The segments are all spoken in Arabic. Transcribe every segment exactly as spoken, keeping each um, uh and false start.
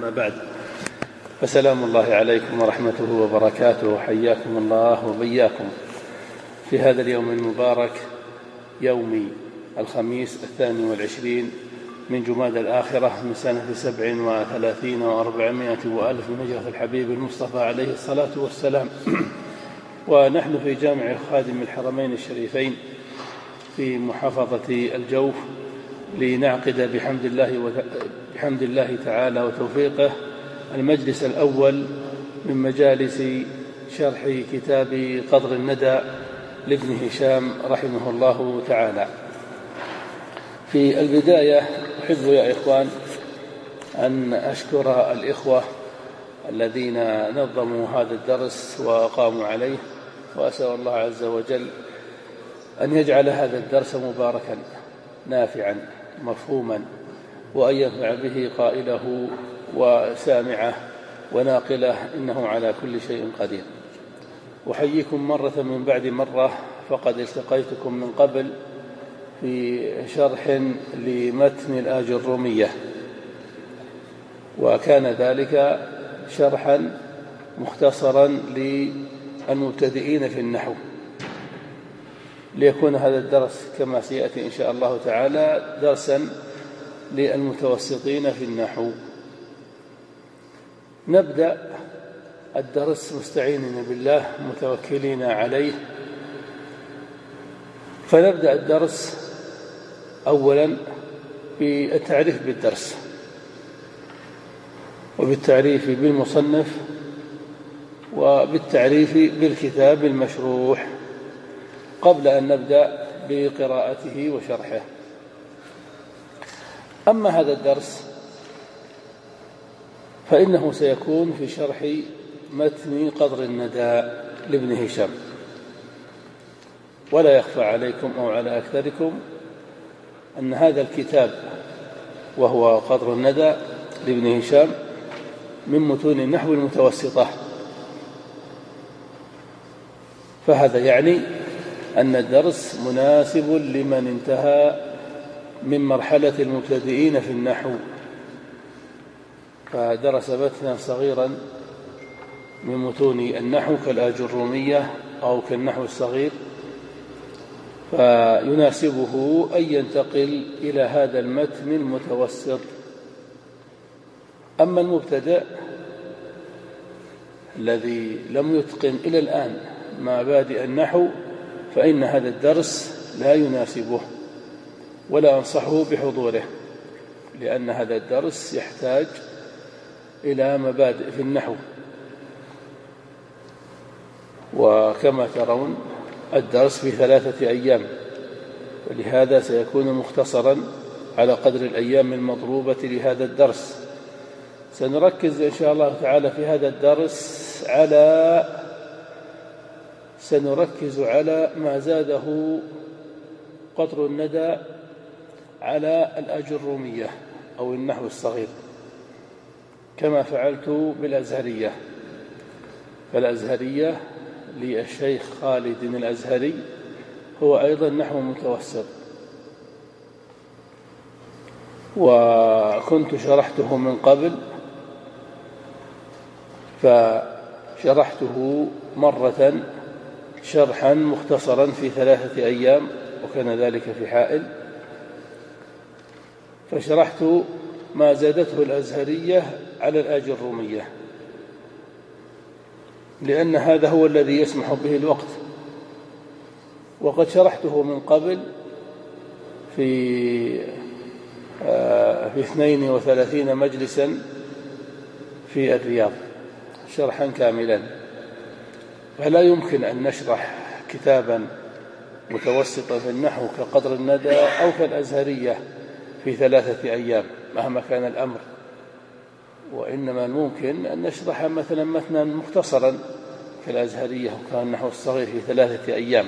أما بعد، فسلام الله عليكم ورحمته وبركاته، حياكم الله وبياكم في هذا اليوم المبارك، يوم الخميس الثاني والعشرين من جماد الآخرة من سنة سبع وثلاثين وأربعمائة وألف من هجرة الحبيب المصطفى عليه الصلاة والسلام. ونحن في جامع خادم الحرمين الشريفين في محافظة الجوف لنعقد بحمد الله, بحمد الله تعالى وتوفيقه المجلس الأول من مجالس شرح كتاب قدر الندى لابن هشام رحمه الله تعالى. في البداية أحب يا إخوان أن أشكر الإخوة الذين نظموا هذا الدرس وقاموا عليه، وأسأل الله عز وجل أن يجعل هذا الدرس مباركا نافعا مفهوما، وأن ينفع به قائله وسامعه وناقله، إنه على كل شيء قدير. أحييكم مرة من بعد مرة، فقد التقيتكم من قبل في شرح لمتن الآجرومية، وكان ذلك شرحا مختصرا للمبتدئين في النحو، ليكون هذا الدرس كما سيأتي إن شاء الله تعالى درسا للمتوسطين في النحو. نبدأ الدرس مستعينين بالله متوكلين عليه، فنبدأ الدرس أولا بالتعريف بالدرس وبالتعريف بالمصنف وبالتعريف بالكتاب المشروح قبل أن نبدأ بقراءته وشرحه. أما هذا الدرس فإنه سيكون في شرح متن قدر الندى لابن هشام، ولا يخفى عليكم أو على أكثركم أن هذا الكتاب وهو قدر الندى لابن هشام من متون النحو المتوسطة، فهذا يعني أن الدرس مناسب لمن انتهى من مرحلة المبتدئين في النحو، فدرس متنا صغيرا من متون النحو كالآجرومية أو كالنحو الصغير، فيناسبه أن ينتقل إلى هذا المتن المتوسط. أما المبتدئ الذي لم يتقن إلى الآن مبادئ النحو فإن هذا الدرس لا يناسبه، ولا أنصحه بحضوره، لأن هذا الدرس يحتاج إلى مبادئ في النحو، وكما ترون الدرس في ثلاثة أيام، ولهذا سيكون مختصرا على قدر الأيام المطلوبة لهذا الدرس. سنركز إن شاء الله تعالى في هذا الدرس على سنركز على ما زاده قدر الندى على الآجرومية أو النحو الصغير، كما فعلت بالأزهرية. فالأزهرية للشيخ خالد الأزهري هو أيضا نحو متوسط، وكنت شرحته من قبل، فشرحته مرة شرحا مختصرا في ثلاثة أيام، وكان ذلك في حائل، فشرحت ما زادته الأزهرية على الآجرومية، لأن هذا هو الذي يسمح به الوقت. وقد شرحته من قبل في في اثنين وثلاثين مجلسا في الرياض شرحا كاملا، فلا يمكن أن نشرح كتابا متوسطا في النحو كقدر الندى أو كالأزهرية في ثلاثة أيام مهما كان الأمر، وإنما ممكن أن نشرح مثلا متنا مختصرا كالأزهرية وكان النحو الصغير في ثلاثة أيام.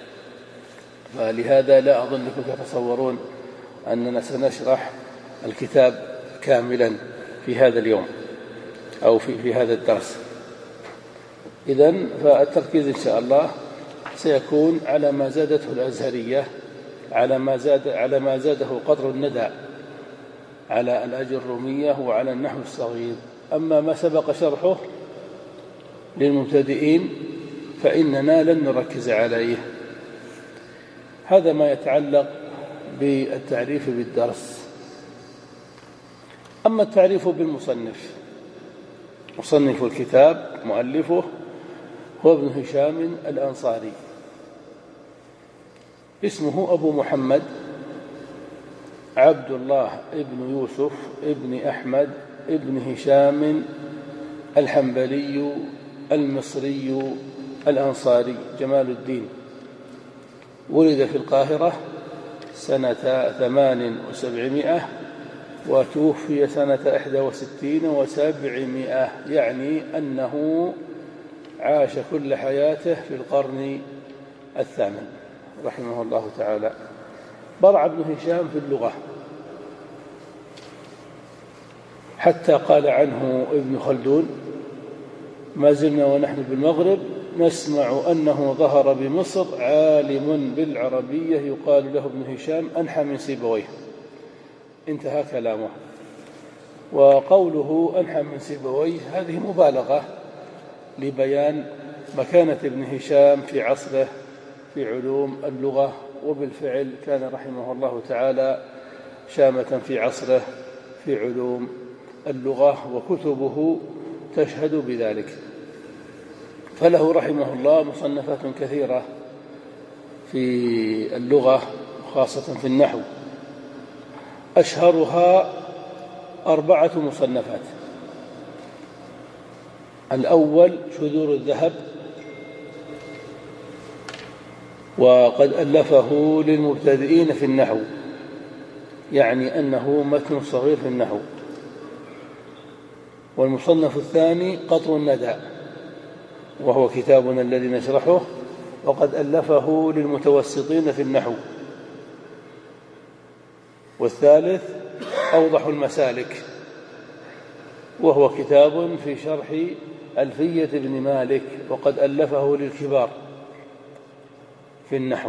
فلهذا لا أظنكم تتصورون أننا سنشرح الكتاب كاملا في هذا اليوم أو في, في هذا الدرس. إذن فالتركيز إن شاء الله سيكون على ما زادته الأزهرية، على ما زاد على ما زاده قدر الندى على الأجرومية وعلى النحو الصغير. أما ما سبق شرحه للمبتدئين فإننا لن نركز عليه. هذا ما يتعلق بالتعريف بالدرس. أما التعريف بالمصنف، مصنف الكتاب مؤلفه هو ابن هشام الأنصاري، اسمه أبو محمد عبد الله ابن يوسف ابن أحمد ابن هشام الحنبلي المصري الأنصاري جمال الدين. ولد في القاهرة سنة ثمان وسبعمائة وتوفي سنة إحدى وستين وسبعمائة، يعني أنه عاش كل حياته في القرن الثامن رحمه الله تعالى. برع ابن هشام في اللغة، حتى قال عنه ابن خلدون: ما زلنا ونحن بالمغرب نسمع أنه ظهر بمصر عالم بالعربية يقال له ابن هشام أنحى من سيبويه. انتهى كلامه. وقوله أنحى من سيبويه هذه مبالغة لبيان مكانة ابن هشام في عصره في علوم اللغة، وبالفعل كان رحمه الله تعالى شامة في عصره في علوم اللغة، وكتبه تشهد بذلك. فله رحمه الله مصنفات كثيرة في اللغة خاصة في النحو، أشهرها أربعة مصنفات. الأول شذور الذهب، وقد ألفه للمبتدئين في النحو، يعني أنه متن صغير في النحو. والمصنف الثاني قطر الندى، وهو كتابنا الذي نشرحه، وقد ألفه للمتوسطين في النحو. والثالث أوضح المسالك، وهو كتاب في شرح ألفية ابن مالك، وقد ألفه للكبار في النحو.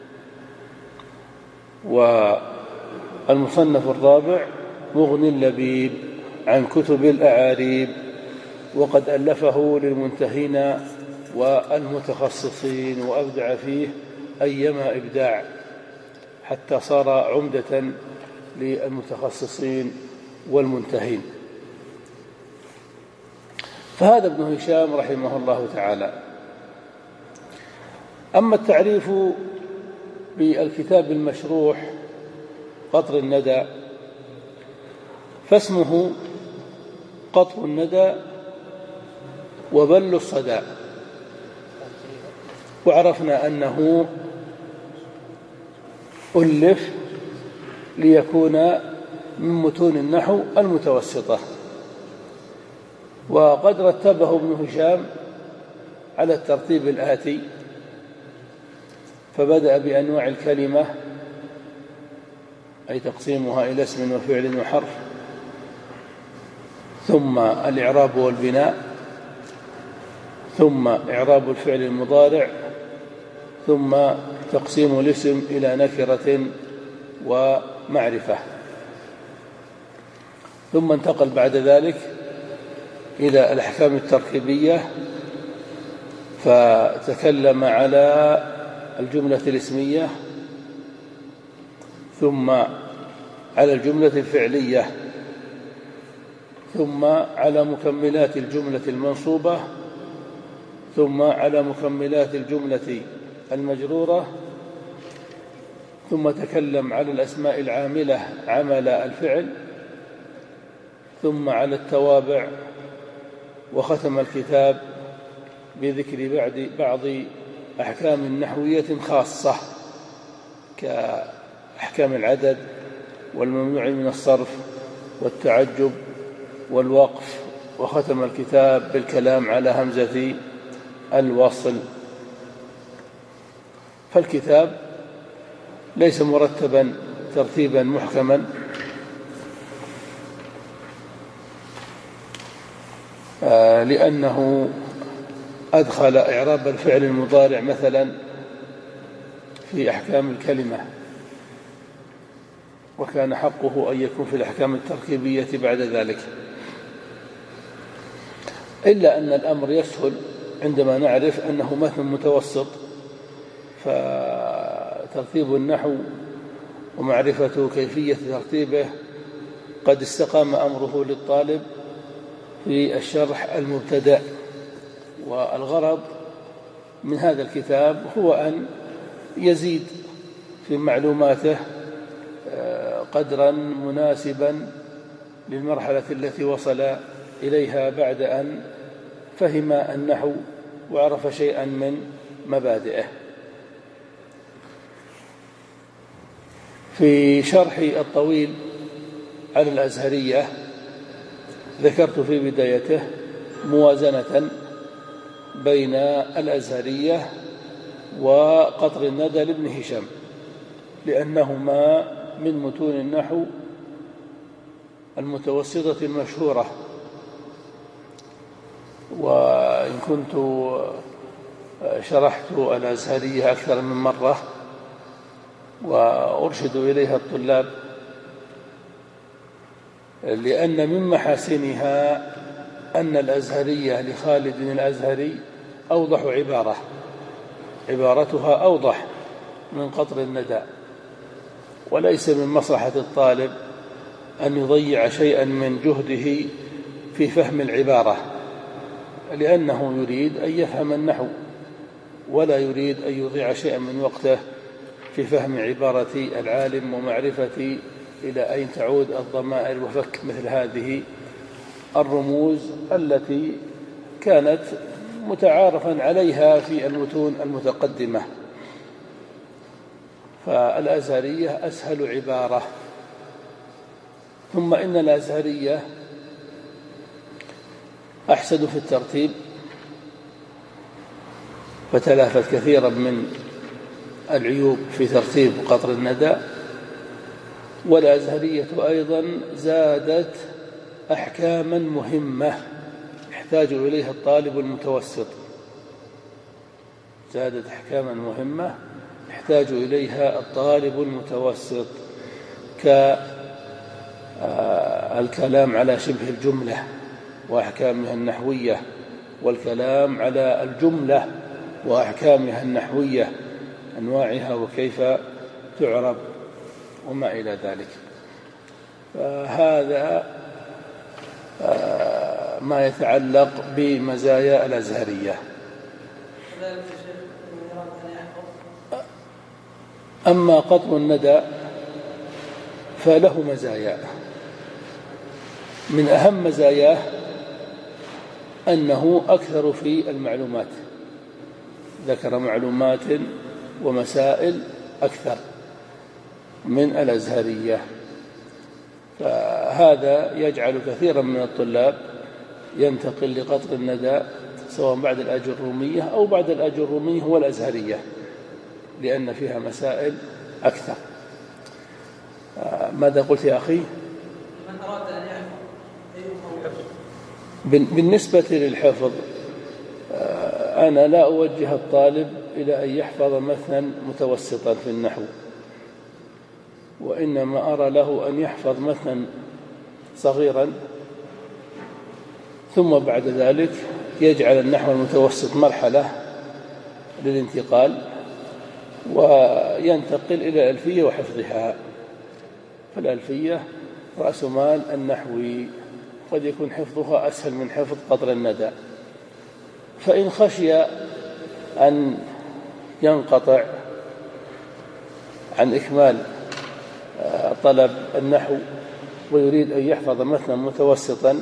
والمصنف الرابع مغني اللبيب عن كتب الأعاريب، وقد ألفه للمنتهين والمتخصصين، وأبدع فيه أيما إبداع حتى صار عمدة للمتخصصين والمنتهين. فهذا ابن هشام رحمه الله تعالى. أما التعريف بالكتاب المشروح قطر الندى، فاسمه قطر الندى وبل الصدى. وعرفنا أنه ألف ليكون من متون النحو المتوسطة. وقد رتبه ابن هشام على الترتيب الآتي: فبدأ بأنواع الكلمة، أي تقسيمها إلى اسم وفعل وحرف، ثم الإعراب والبناء، ثم إعراب الفعل المضارع، ثم تقسيم الاسم إلى نكرة ومعرفة، ثم انتقل بعد ذلك إلى الأحكام التركيبية، فتكلم على الجملة الاسمية، ثم على الجملة الفعلية، ثم على مكملات الجملة المنصوبة، ثم على مكملات الجملة المجرورة، ثم تكلم على الأسماء العاملة عمل الفعل، ثم على التوابع، وختم الكتاب بذكر بعد بعض أحكام نحوية خاصة كأحكام العدد والممنوع من الصرف والتعجب والوقف، وختم الكتاب بالكلام على همزة الوصل. فالكتاب ليس مرتبا ترتيبا محكما، آه لأنه أدخل إعراب الفعل المضارع مثلا في أحكام الكلمة، وكان حقه أن يكون في الأحكام التركيبية بعد ذلك، إلا أن الأمر يسهل عندما نعرف أنه متن متوسط، فترتيب النحو ومعرفة كيفية ترتيبه قد استقام أمره للطالب في الشرح المبتدأ. والغرض من هذا الكتاب هو أن يزيد في معلوماته قدرا مناسبا للمرحلة التي وصل إليها بعد أن فهم النحو وعرف شيئا من مبادئه. في شرحي الطويل على الأزهرية ذكرت في بدايته موازنة بين الأزهرية وقطر الندى لابن هشام، لأنهما من متون النحو المتوسطة المشهورة. وإن كنت شرحت الأزهرية أكثر من مرة وأرشد إليها الطلاب، لأن من محاسنها أن الأزهرية لخالد الأزهري أوضح عبارة، عبارتها أوضح من قطر الندى، وليس من مصلحة الطالب أن يضيع شيئا من جهده في فهم العبارة، لأنه يريد أن يفهم النحو ولا يريد أن يضيع شيئا من وقته في فهم عبارة العالم ومعرفة إلى أين تعود الضمائر وفك مثل هذه الرموز التي كانت متعارفا عليها في المتون المتقدمة. فالأزهرية أسهل عبارة. ثم إن الأزهرية أحسن في الترتيب، فتلافت كثيرا من العيوب في ترتيب قطر الندى. والأزهرية أيضا زادت أحكاما مهمة يحتاج إليها الطالب المتوسط، زادت أحكاما مهمة يحتاج إليها الطالب المتوسط، كالكلام على شبه الجملة وأحكامها النحوية، والكلام على الجملة وأحكامها النحوية، أنواعها وكيف تعرب وما إلى ذلك. فهذا ما يتعلق بمزايا الأزهرية. أما قطر الندى فله مزايا، من أهم مزاياه أنه أكثر في المعلومات، ذكر معلومات ومسائل أكثر من الأزهرية، فهذا يجعل كثيرا من الطلاب ينتقل لقطر الندى سواء بعد الأجرومية أو بعد الأجرومية هو الأزهرية، لأن فيها مسائل أكثر. ماذا قلت يا أخي؟ من أراد أن يحفظ بالنسبة للحفظ أنا لا أوجه الطالب إلى أن يحفظ متنا متوسطا في النحو، وإنما أرى له أن يحفظ متنا صغيرا ثم بعد ذلك يجعل النحو المتوسط مرحلة للانتقال وينتقل إلى الألفية وحفظها. فالألفية رأس مال النحوي، قد يكون حفظها أسهل من حفظ قطر الندى. فإن خشي أن ينقطع عن إكمال طلب النحو ويريد أن يحفظ متنا متوسطا،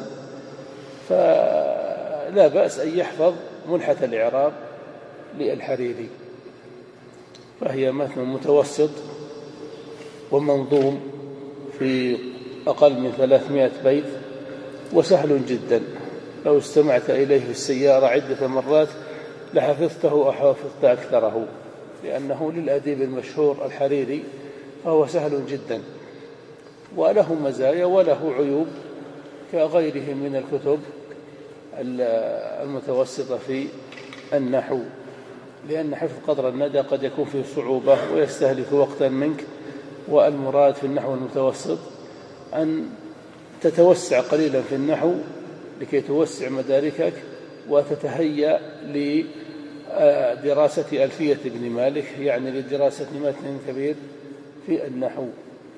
فلا بأس أن يحفظ ملحة الإعراب للحريري، فهي متن متوسط ومنظوم في أقل من ثلاثمائة بيت وسهل جدا، لو استمعت إليه في السيارة عدة مرات لحفظته أو حفظت أكثره، لأنه للأديب المشهور الحريري، فهو سهل جدا وله مزايا وله عيوب كغيره من الكتب المتوسطة في النحو، لأن حفظ قطر الندى قد يكون فيه صعوبة ويستهلك وقتا منك والمراد في النحو المتوسط أن تتوسع قليلا في النحو لكي توسع مداركك وتتهيأ لدراسة ألفية ابن مالك، يعني لدراسة متن كبير في النحو.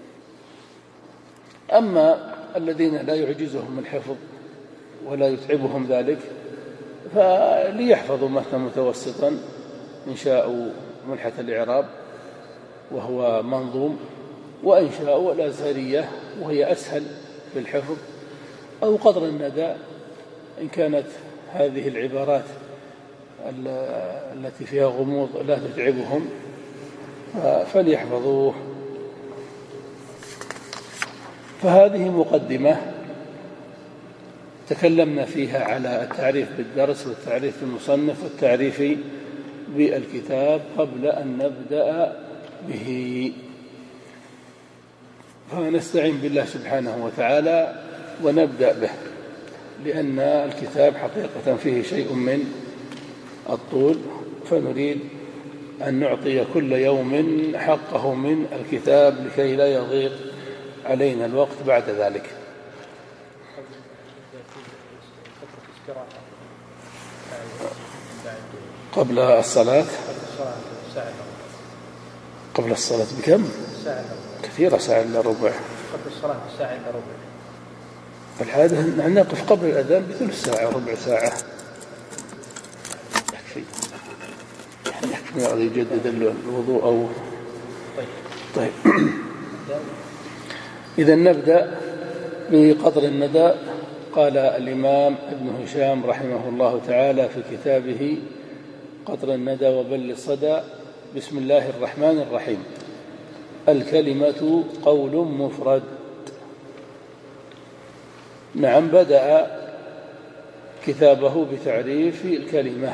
أما الذين لا يعجزهم الحفظ ولا يتعبهم ذلك فليحفظوا متنا متوسطا إن شاءوا ملحة الإعراب وهو منظوم، وإن شاءوا الأزهرية وهي أسهل في الحفظ، أو قدر الندى إن كانت هذه العبارات التي فيها غموض لا تتعبهم فليحفظوه. فهذه مقدمة تكلمنا فيها على التعريف بالدرس والتعريف بالمصنف والتعريف بالكتاب قبل أن نبدأ به. فنستعين بالله سبحانه وتعالى ونبدأ به، لأن الكتاب حقيقة فيه شيء من الطول، فنريد أن نعطي كل يوم حقه من الكتاب لكي لا يضيق علينا الوقت بعد ذلك. قبل الصلاة قبل الصلاة بكم؟ كثيرة، ساعة إلا ربع. قبل الصلاة بساعة إلا ربع. العادة نحن نقف قبل الأذان بثلث ساعة ربع ساعة يكفي، يكفي يجدد الوضوء أو طيب. إذا نبدأ بقدر الندى. قال الإمام ابن هشام رحمه الله تعالى في كتابه قطر الندى وبل الصدى: بسم الله الرحمن الرحيم. الكلمة قول مفرد. نعم، بدأ كتابه بتعريف الكلمة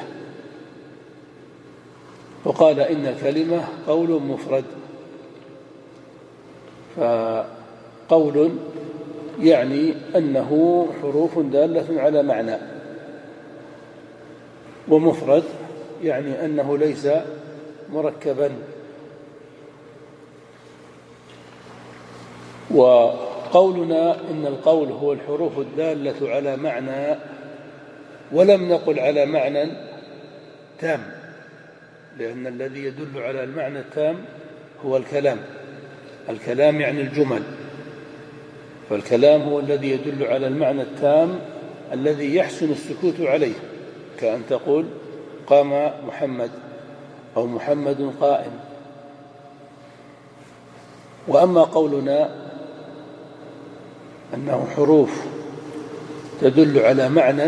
وقال إن الكلمة قول مفرد. فقول يعني أنه حروف دالة على معنى، ومفرد يعني أنه ليس مركبا. وقولنا إن القول هو الحروف الدالة على معنى، ولم نقل على معنى تام، لأن الذي يدل على المعنى التام هو الكلام. الكلام يعني الجمل، فالكلام هو الذي يدل على المعنى التام الذي يحسن السكوت عليه، كأن تقول قام محمد أو محمد قائم. وأما قولنا أنه حروف تدل على معنى،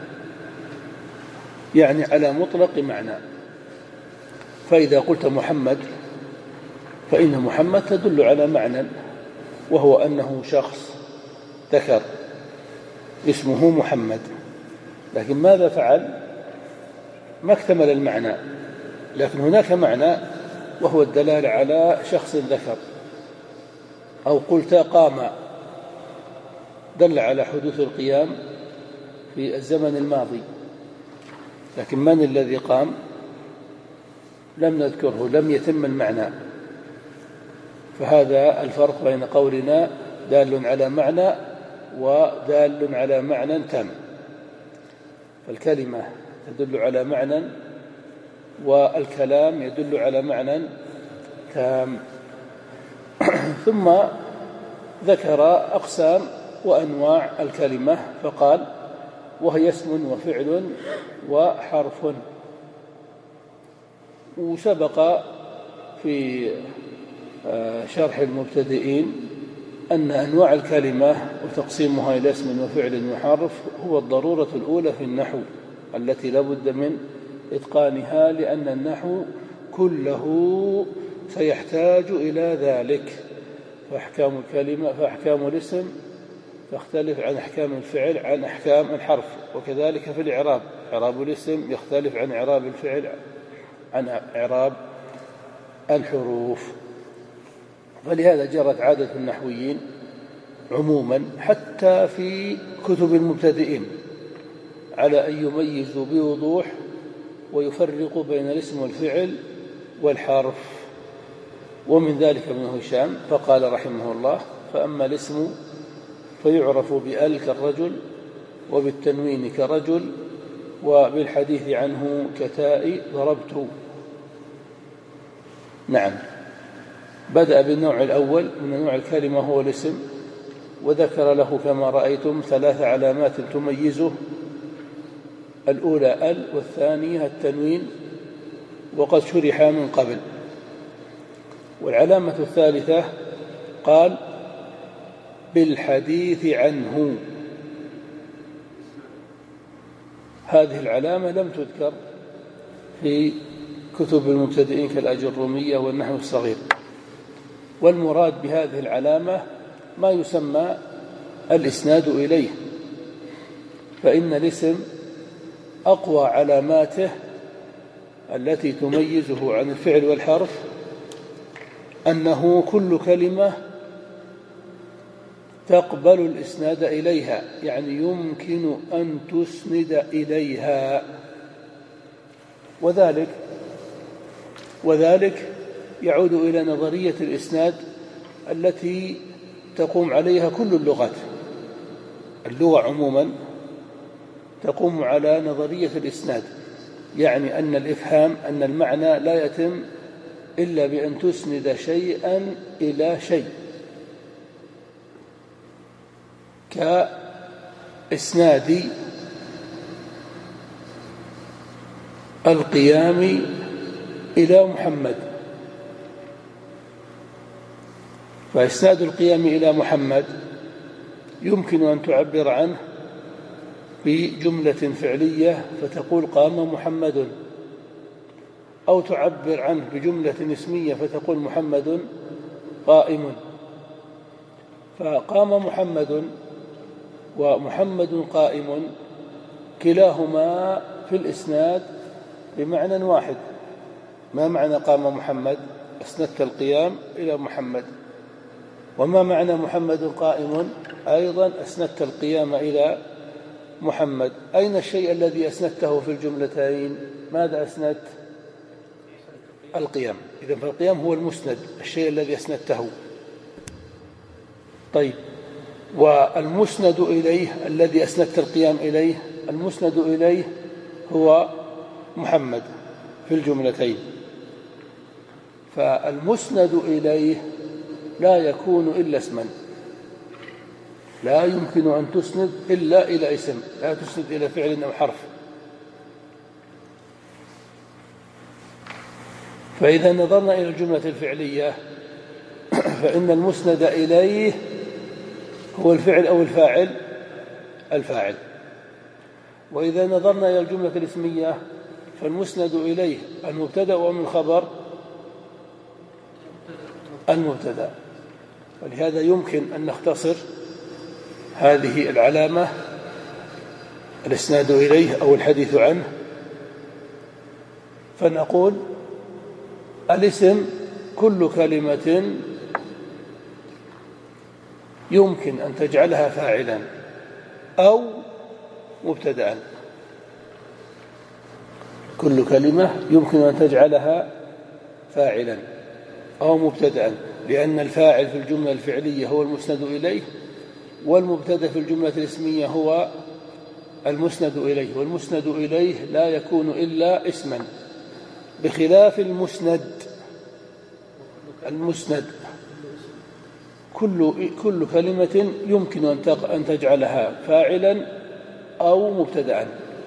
يعني على مطلق معنى. فإذا قلت محمد فإن محمد تدل على معنى، وهو أنه شخص ذكر اسمه محمد، لكن ماذا فعل؟ ما اكتمل المعنى، لكن هناك معنى وهو الدلالة على شخص ذكر. أو قلت قام، دل على حدوث القيام في الزمن الماضي، لكن من الذي قام؟ لم نذكره، لم يتم المعنى. فهذا الفرق بين قولنا دال على معنى ودال على معنى تام. فالكلمة تدل على معنى والكلام يدل على معنى تام. ثم ذكر أقسام وأنواع الكلمة فقال: وهي اسم وفعل وحرف. وسبق في شرح المبتدئين أن أنواع الكلمة وتقسيمها إلى اسم وفعل وحرف هو الضرورة الأولى في النحو التي لا بد من إتقانها، لأن النحو كله سيحتاج إلى ذلك. فأحكام الكلمة فأحكام الاسم تختلف عن أحكام الفعل عن أحكام الحرف، وكذلك في الإعراب، إعراب الاسم يختلف عن إعراب الفعل عن إعراب الحروف. فلهذا جرت عادة النحويين عموما حتى في كتب المبتدئين على أن يميزوا بوضوح ويفرقوا بين الاسم والفعل والحرف. ومن ذلك ابن هشام فقال رحمه الله: فأما الاسم فيعرف بأل كالرجل، وبالتنوين كرجل، وبالحديث عنه كتاء ضربت. نعم. بدأ بالنوع الأول من نوع الكلمة هو الاسم، وذكر له كما رأيتم ثلاث علامات تميزه: الأولى ال، والثانية التنوين، وقد شرح من قبل. والعلامة الثالثة قال: بالحديث عنه. هذه العلامة لم تذكر في كتب المبتدئين كالأجرومية والنحو الصغير، والمراد بهذه العلامة ما يسمى الإسناد إليه، فإن الاسم أقوى علاماته التي تميزه عن الفعل والحرف أنه كل كلمة تقبل الإسناد إليها، يعني يمكن أن تسند إليها. وذلك وذلك يعود إلى نظرية الإسناد التي تقوم عليها كل اللغات. اللغة عموما تقوم على نظرية الإسناد، يعني أن الإفهام أن المعنى لا يتم إلا بأن تسند شيئا إلى شيء، كإسناد القيام إلى محمد. فإسناد القيام إلى محمد يمكن أن تعبر عنه بجملة فعلية فتقول: قام محمد، أو تعبر عنه بجملة اسمية فتقول: محمد قائم. فقام محمد ومحمد قائم كلاهما في الإسناد بمعنى واحد. ما معنى قام محمد؟ أسندت القيام إلى محمد. وما معنى محمد قائم؟ أيضا أسندت القيام إلى محمد. أين الشيء الذي أسندته في الجملتين؟ ماذا أسندت؟ القيام. إذن فالقيام هو المسند، الشيء الذي أسندته. طيب، والمسند إليه الذي أسندت القيام إليه، المسند إليه هو محمد في الجملتين. فالمسند إليه لا يكون إلا اسما، لا يمكن أن تسند إلا إلى اسم، لا تسند إلى فعل أو حرف. فإذا نظرنا إلى الجملة الفعلية فإن المسند إليه هو الفعل أو الفاعل، الفاعل. وإذا نظرنا إلى الجملة الاسمية فالمسند إليه المبتدأ ومن الخبر المبتدأ. ولهذا يمكن أن نختصر هذه العلامة الإسناد إليه أو الحديث عنه، فنقول: الاسم كل كلمة يمكن أن تجعلها فاعلا أو مبتدأ. كل كلمة يمكن أن تجعلها فاعلا أو مبتدأ، لأن الفاعل في الجملة الفعلية هو المسند إليه، والمبتدأ في الجملة الاسمية هو المسند إليه، والمسند إليه لا يكون إلا اسما، بخلاف المسند. المسند كل كل كلمة يمكن أن تجعلها فاعلا أو مبتدأ.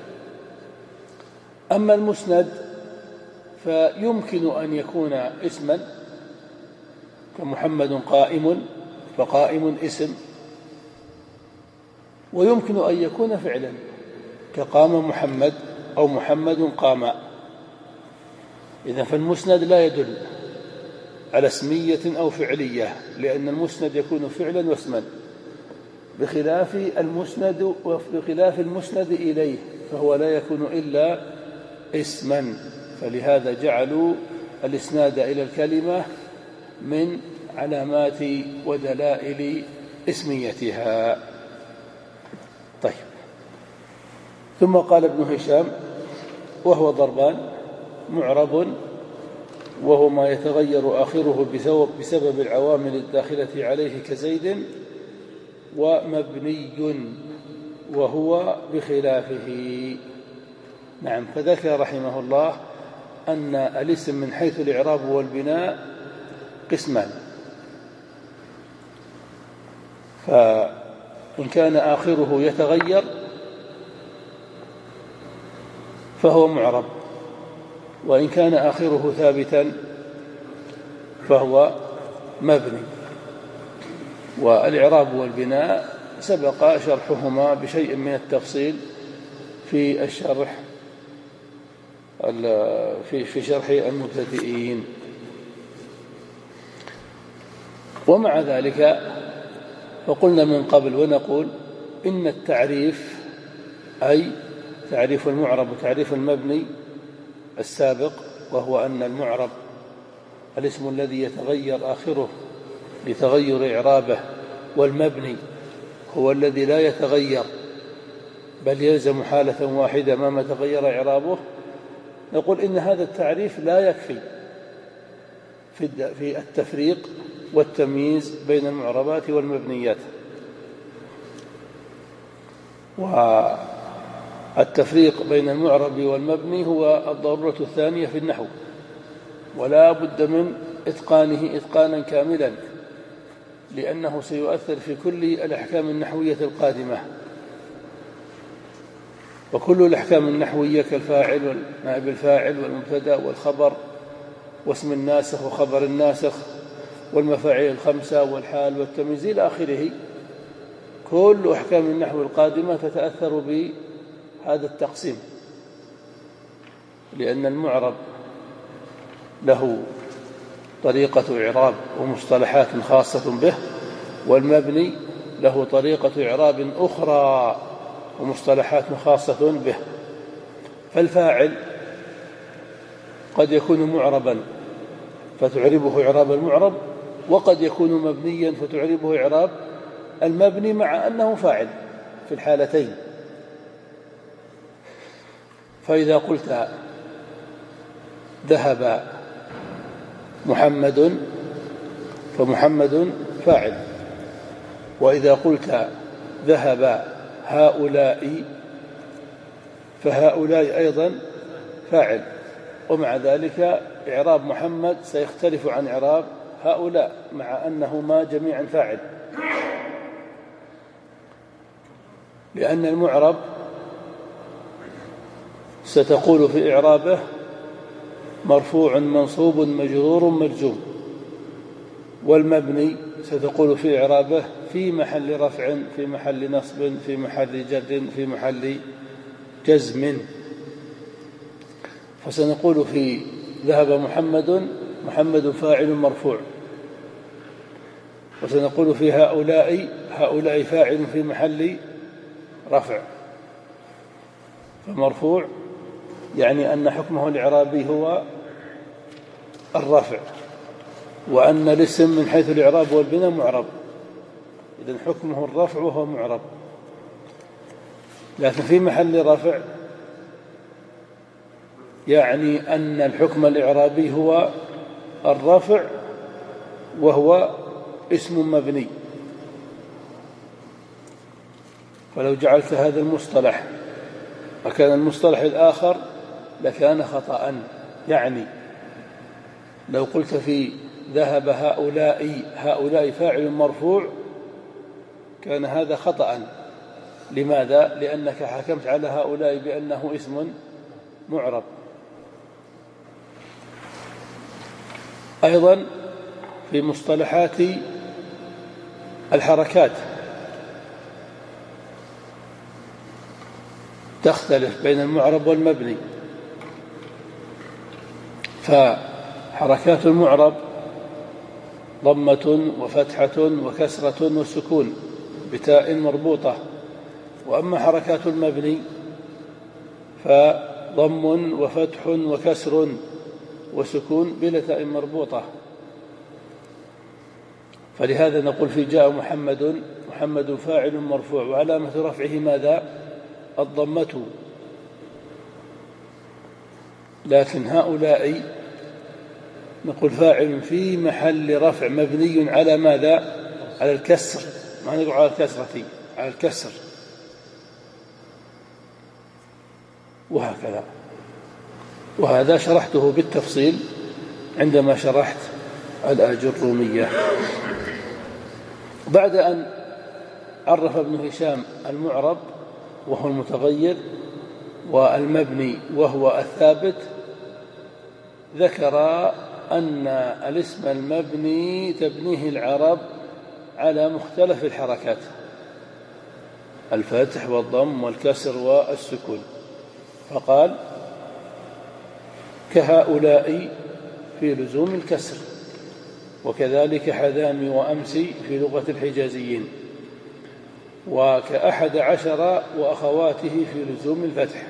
أما المسند فيمكن أن يكون اسما، كمحمد قائم، فقائم اسم، ويمكن أن يكون فعلا، كقام محمد أو محمد قام. إذن فالمسند لا يدل على اسمية أو فعلية، لأن المسند يكون فعلا واسما، بخلاف المسند وبخلاف المسند إليه فهو لا يكون إلا اسما. فلهذا جعلوا الإسناد إلى الكلمة من علامات ودلائل اسميتها. طيب، ثم قال ابن هشام: وهو ضربان: معرب وهو ما يتغير آخره بسبب العوامل الداخلة عليه كزيد، ومبني وهو بخلافه. نعم. فذكر رحمه الله أن الاسم من حيث الإعراب والبناء قسمان، فإن كان آخره يتغير فهو معرب، وإن كان آخره ثابتا فهو مبني. والإعراب والبناء سبق شرحهما بشيء من التفصيل في الشرح في في شرح المبتدئين. ومع ذلك فقلنا من قبل ونقول إن التعريف، أي تعريف المعرب وتعريف المبني السابق، وهو أن المعرب الاسم الذي يتغير آخره لتغير إعرابه، والمبني هو الذي لا يتغير بل يلزم حالة واحدة ما تغير إعرابه. نقول إن هذا التعريف لا يكفي في التفريق والتمييز بين المعربات والمبنيات. والتفريق بين المعرب والمبني هو الضرورة الثانية في النحو، ولا بد من إتقانه إتقانا كاملا، لأنه سيؤثر في كل الأحكام النحوية القادمة. وكل الأحكام النحوية كالفاعل والنائب الفاعل والمبتدأ والخبر واسم الناسخ وخبر الناسخ والمفاعيل الخمسة والحال والتمييز إلى آخره، كل أحكام النحو القادمة تتأثر بهذا التقسيم، لأن المعرب له طريقة إعراب ومصطلحات خاصة به، والمبني له طريقة إعراب أخرى ومصطلحات خاصة به. فالفاعل قد يكون معربا فتعربه إعراب المعرب، وقد يكون مبنيا فتعربه إعراب المبني، مع أنه فاعل في الحالتين. فإذا قلت ذهب محمد فمحمد فاعل، وإذا قلت ذهب هؤلاء فهؤلاء أيضا فاعل، ومع ذلك إعراب محمد سيختلف عن إعراب هؤلاء مع أنهما جميعا فاعل، لأن المعرب ستقول في إعرابه مرفوع منصوب مجرور مرجوم، والمبني ستقول في إعرابه في محل رفع في محل نصب في محل جر في محل جزم. فسنقول في ذهب محمد محمد فاعل مرفوع، وسنقول في هؤلاء هؤلاء فاعل في محل رفع. فمرفوع يعني أن حكمه الإعرابي هو الرفع، وأن الاسم من حيث الإعراب والبناء معرب، إذن حكمه الرفع وهو معرب. لكن في محل رفع يعني أن الحكم الإعرابي هو الرفع وهو اسم مبني. فلو جعلت هذا المصطلح مكان المصطلح الآخر لكان خطأ. يعني لو قلت في ذهب هؤلاء هؤلاء فاعل مرفوع كان هذا خطأ. لماذا؟ لأنك حكمت على هؤلاء بأنه اسم معرب. أيضا في مصطلحات الحركات تختلف بين المعرب والمبني. فحركات المعرب ضمة وفتحة وكسرة وسكون بتاء مربوطة، وأما حركات المبني فضم وفتح وكسر وسكون بلا تاء مربوطة. فلهذا نقول في جاء محمد محمد فاعل مرفوع وعلامة رفعه ماذا؟ الضمة. لكن هؤلاء نقول فاعل في محل رفع مبني على ماذا؟ على الكسر، ما نقول على الكسرة، على الكسر، وهكذا. وهذا شرحته بالتفصيل عندما شرحت الآجرومية. بعد أن عرف ابن هشام المعرب وهو المتغير والمبني وهو الثابت، ذكر أن الاسم المبني تبنيه العرب على مختلف الحركات، الفتح والضم والكسر والسكون، فقال كهؤلاء في لزوم الكسر، وكذلك حذامي وأمسي في لغة الحجازيين، وكأحد عشر وأخواته في لزوم الفتح،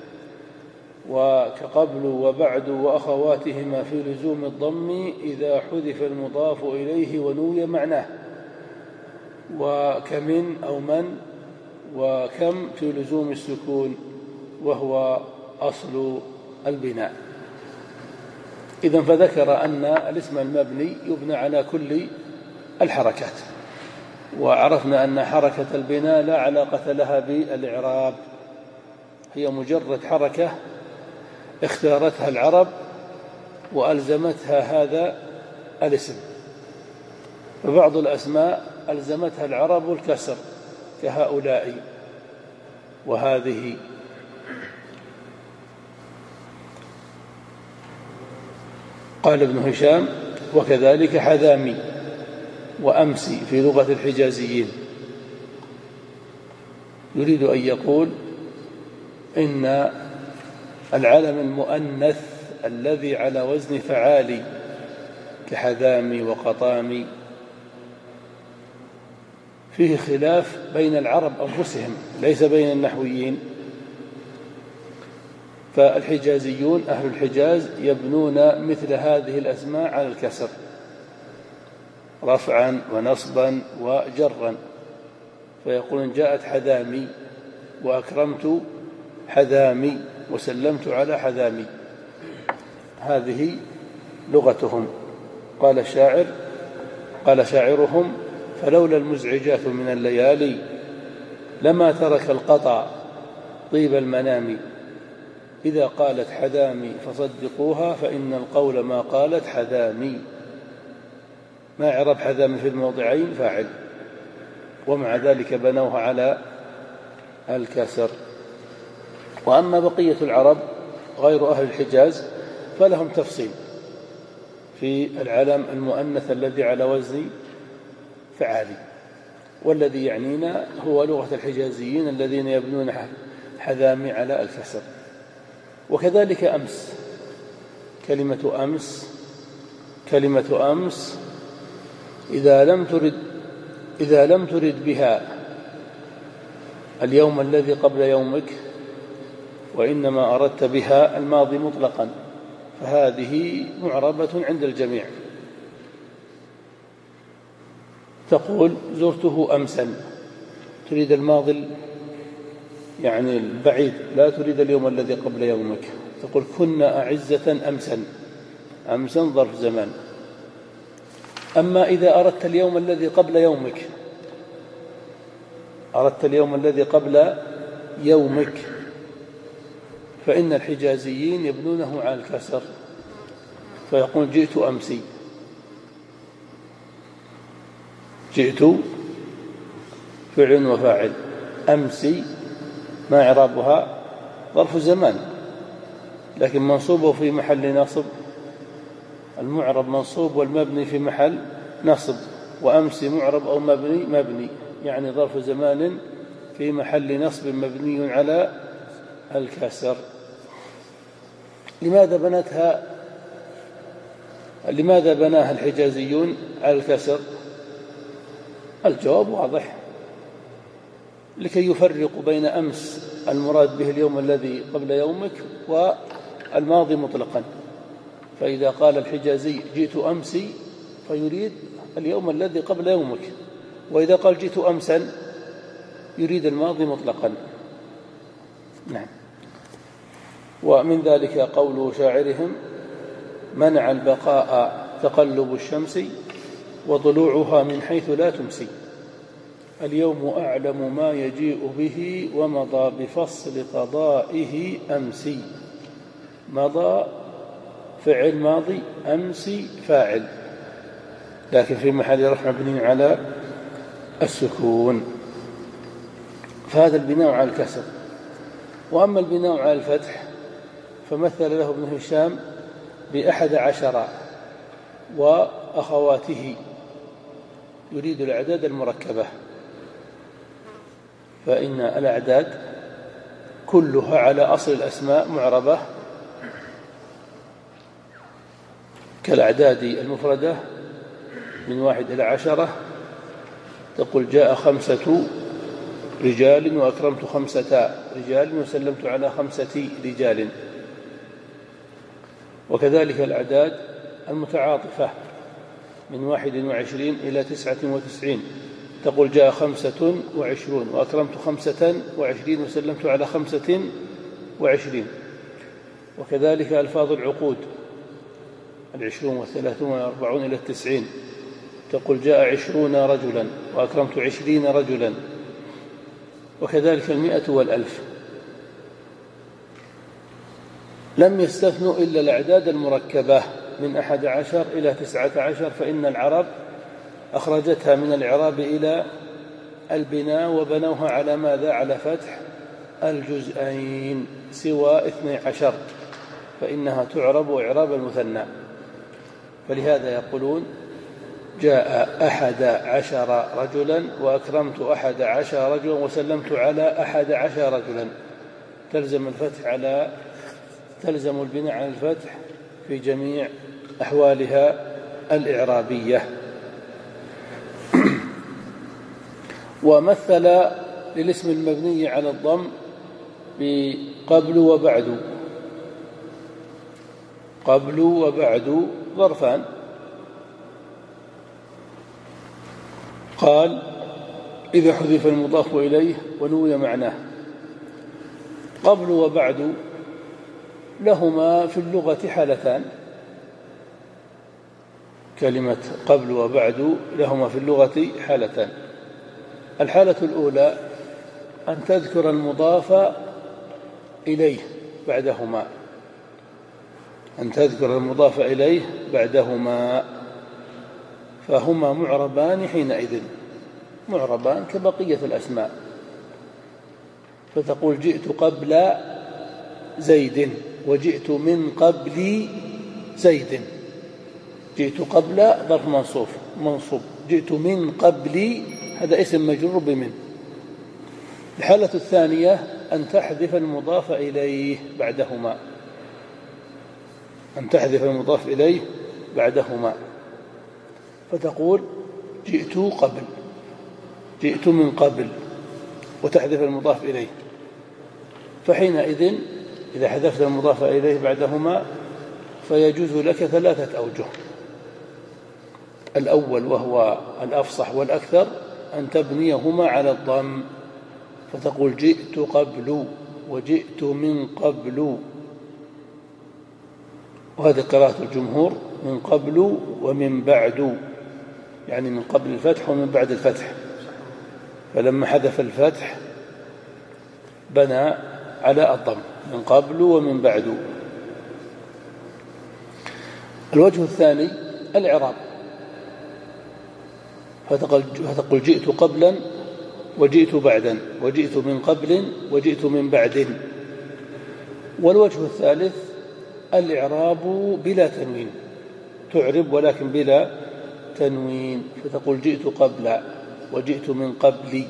وكقبل وبعد وأخواتهما في لزوم الضم إذا حذف المضاف إليه ونوي معناه، وكمن أو من وكم في لزوم السكون وهو أصل البناء. إذن فذكر أن الاسم المبني يبنى على كل الحركات، وعرفنا أن حركة البناء لا علاقة لها بالإعراب، هي مجرد حركة اختارتها العرب وألزمتها هذا الاسم. فبعض الأسماء ألزمتها العرب الكسر كهؤلاء وهذه. قال ابن هشام وكذلك حذامي وأمسي في لغة الحجازيين، يريد أن يقول إن العلم المؤنث الذي على وزن فعالي كحذامي وقطامي فيه خلاف بين العرب أنفسهم ليس بين النحويين. فالحجازيون أهل الحجاز يبنون مثل هذه الأسماء على الكسر رفعا ونصبا وجرا، فيقولون جاءت حذامي وأكرمت حذامي وسلمت على حذامي، هذه لغتهم. قال الشاعر قال شاعرهم فلولا المزعجات من الليالي لما ترك القطع طيب المنام، إذا قالت حذامي فصدقوها فإن القول ما قالت حذامي. ما عرب حذامي في الموضعين فاعل، ومع ذلك بنوها على الكسر. وأما بقية العرب غير أهل الحجاز فلهم تفصيل في العلم المؤنث الذي على وزن فعالي، والذي يعنينا هو لغة الحجازيين الذين يبنون حذامي على الكسر. وكذلك أمس، كلمة أمس كلمة أمس إذا لم ترد إذا لم ترد بها اليوم الذي قبل يومك وإنما أردت بها الماضي مطلقا فهذه معربة عند الجميع. تقول زرته أمسا، تريد الماضي يعني البعيد، لا تريد اليوم الذي قبل يومك. تقول كنا أعزة أمسا، أمسا ظرف زمان. أما إذا أردت اليوم الذي قبل يومك أردت اليوم الذي قبل يومك فإن الحجازيين يبنونه على الكسر، فيقول جئت أمسي. جئت فعل وفاعل، أمسي ما إعرابها ظرف زمان، لكن منصوبه في محل نصب، المعرب منصوب والمبني في محل نصب، وأمسي معرب أو مبني مبني يعني ظرف زمان في محل نصب مبني على الكسر. لماذا بنتها لماذا بناها الحجازيون على الكسر؟ الجواب واضح، لكي يفرقوا بين أمس المراد به اليوم الذي قبل يومك والماضي مطلقا. فإذا قال الحجازي جئت أمسي فيريد اليوم الذي قبل يومك، وإذا قال جئت أمسا يريد الماضي مطلقا. نعم. ومن ذلك قول شاعرهم منع البقاء تقلب الشمس وطلوعها من حيث لا تمسي. اليوم أعلم ما يجيء به ومضى بفصل قضائه أمسي. مضى فعل ماضي، أمسي فاعل، لكن في محل رفع مبني على السكون، فهذا البناء على الكسر. وأما البناء على الفتح فمثل له ابن هشام بأحد عشر وأخواته، يريد الأعداد المركبة، فإن الأعداد كلها على أصل الأسماء معربة كالأعداد المفردة من واحد إلى عشرة، تقول جاء خمسة رجال وأكرمت خمسة رجال وسلمت على خمسة رجال. وكذلك الأعداد المتعاطفة من واحد وعشرين إلى تسعة وتسعين، تقول جاء خمسة وعشرون وأكرمت خمسة وعشرين وسلمت على خمسة وعشرين. وكذلك ألفاظ العقود العشرون والثلاثون والأربعون إلى التسعين، تقول جاء عشرون رجلا وأكرمت عشرين رجلا. وكذلك المئة والألف. لم يستثنوا إلا الأعداد المركبة من أحد عشر إلى تسعة عشر، فإن العرب أخرجتها من الإعراب إلى البناء وبنوها على ماذا؟ على فتح الجزئين، سوى اثني عشر فإنها تعرب إعراب المثنى. فلهذا يقولون جاء أحد عشر رجلا وأكرمت أحد عشر رجلا وسلمت على أحد عشر رجلا، تلزم الفتح على تلزم البناء على الفتح في جميع أحوالها الإعرابية. ومثل للاسم المبني على الضم بقبل وبعد. قبل وبعد ظرفان، قال إذا حذف المضاف إليه ونوي معناه. قبل وبعد لهما في اللغة حالتان، كلمة قبل وبعد لهما في اللغة حالتان. الحالة الأولى أن تذكر المضاف إليه بعدهما، أن تذكر المضاف إليه بعدهما، فهما معربان حينئذ، معربان كبقية الأسماء. فتقول جئت قبل زيد وجئت من قبل زيد. جئت قبل ظرف منصوب منصوب جئت من قبل هذا اسم مجرور بمن. الحالة الثانية أن تحذف المضاف إليه بعدهما، أن تحذف المضاف إليه بعدهما، فتقول جئت قبل، جئت من قبل، وتحذف المضاف إليه. فحينئذ إذا حذفت المضاف إليه بعدهما فيجوز لك ثلاثة أوجه. الأول وهو الأفصح والأكثر أن تبنيهما على الضم، فتقول جئت قبل وجئت من قبل، وهذه قراءة الجمهور، من قبل ومن بعد، يعني من قبل الفتح ومن بعد الفتح. فلما حذف الفتح بنى على الضم، من قبل ومن بعد. الوجه الثاني الإعراب، فتقول جئت قبلا وجئت بعدا وجئت من قبل وجئت من بعد. والوجه الثالث الإعراب بلا تنوين، تعرب ولكن بلا تنوين، فتقول جئت قبل وجئت من قبل.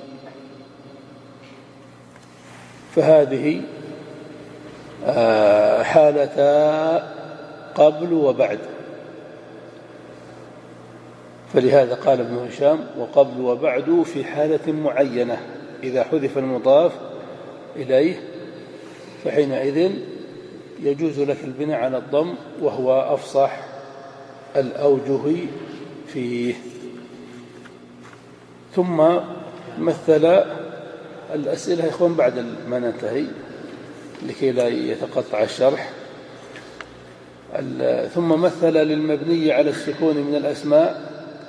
فهذه حالتا قبل وبعد. فلهذا قال ابن هشام وقبل وبعد في حالة معينة إذا حذف المضاف إليه فحينئذ يجوز لك البناء على الضم، وهو أفصح الأوجه فيه. ثم مثل الأسئلة يا إخوان بعد ما ننتهي لكي لا يتقطع الشرح. ثم مثل للمبني على السكون من الأسماء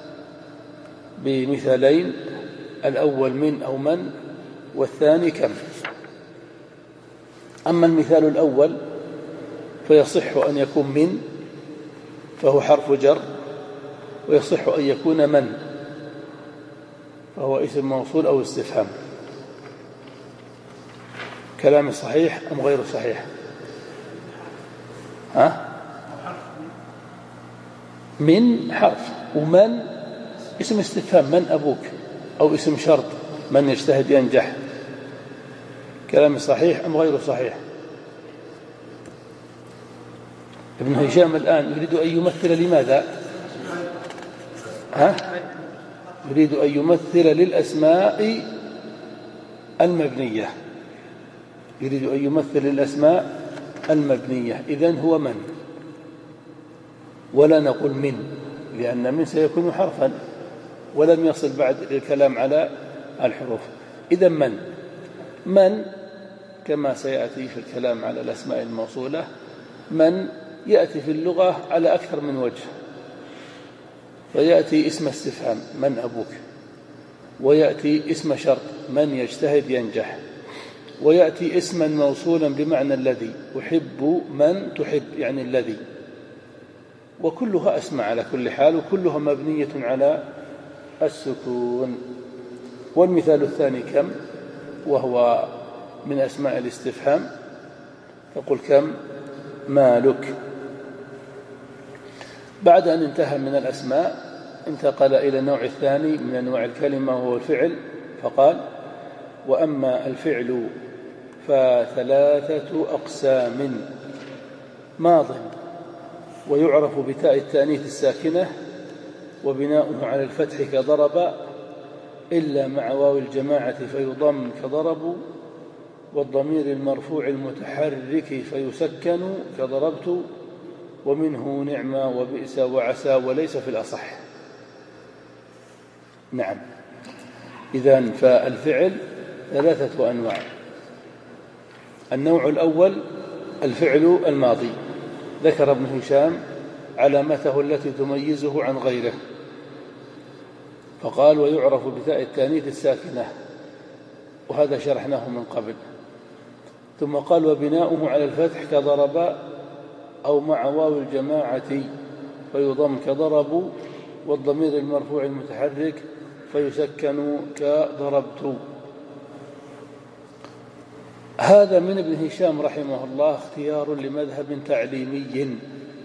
بمثالين: الأول من أو من، والثاني كم. أما المثال الأول فيصح أن يكون من، فهو حرف جر، ويصح أن يكون من، فهو اسم موصول أو استفهام. كلامي صحيح أم غير صحيح؟ ها؟ من حرف، ومن اسم استفهام: من أبوك، أو اسم شرط: من يجتهد ينجح. كلامي صحيح أم غير صحيح؟ ابن هشام الآن يريد أن يمثل لماذا؟ ها؟ يريد أن يمثل للأسماء المبنية، يريد أن يمثل للأسماء المبنية. إذن هو من، ولا نقول من، لأن من سيكون حرفا ولم يصل بعد الكلام على الحروف. إذن من من كما سيأتي في الكلام على الأسماء الموصولة، من يأتي في اللغة على أكثر من وجه، فيأتي اسم استفهام: من أبوك، ويأتي اسم شرط: من يجتهد ينجح، ويأتي اسما موصولا بمعنى الذي: أحب من تحب، يعني الذي. وكلها أسماء على كل حال، وكلها مبنية على السكون. والمثال الثاني كم، وهو من أسماء الاستفهام، تقول: كم مالك. بعد أن انتهى من الأسماء انتقل إلى النوع الثاني من أنواع الكلمة، وهو الفعل، فقال: وأما الفعل فثلاثة أقسام: ماض، ويعرف بتاء التأنيث الساكنة، وبناؤه على الفتح كضرب، إلا مع واو الجماعة فيضم كضرب، والضمير المرفوع المتحرك فيسكن كضربت، ومنه نعم وبئس وعسى وليس في الأصح. نعم، إذن فالفعل ثلاثة أنواع. النوع الأول الفعل الماضي، ذكر ابن هشام علامته التي تميزه عن غيره، فقال: ويعرف بتاء التانيث الساكنة، وهذا شرحناه من قبل. ثم قال: وبناؤه على الفتح كضرب، أو مع واو الجماعة فيضم كضرب، والضمير المرفوع المتحرك فيسكن كضربت. هذا من ابن هشام رحمه الله اختيار لمذهب تعليمي،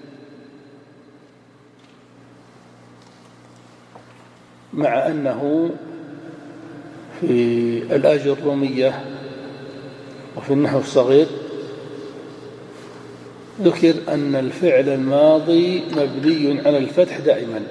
مع أنه في الآجرومية وفي النحو الصغير ذكر أن الفعل الماضي مبني على الفتح دائما،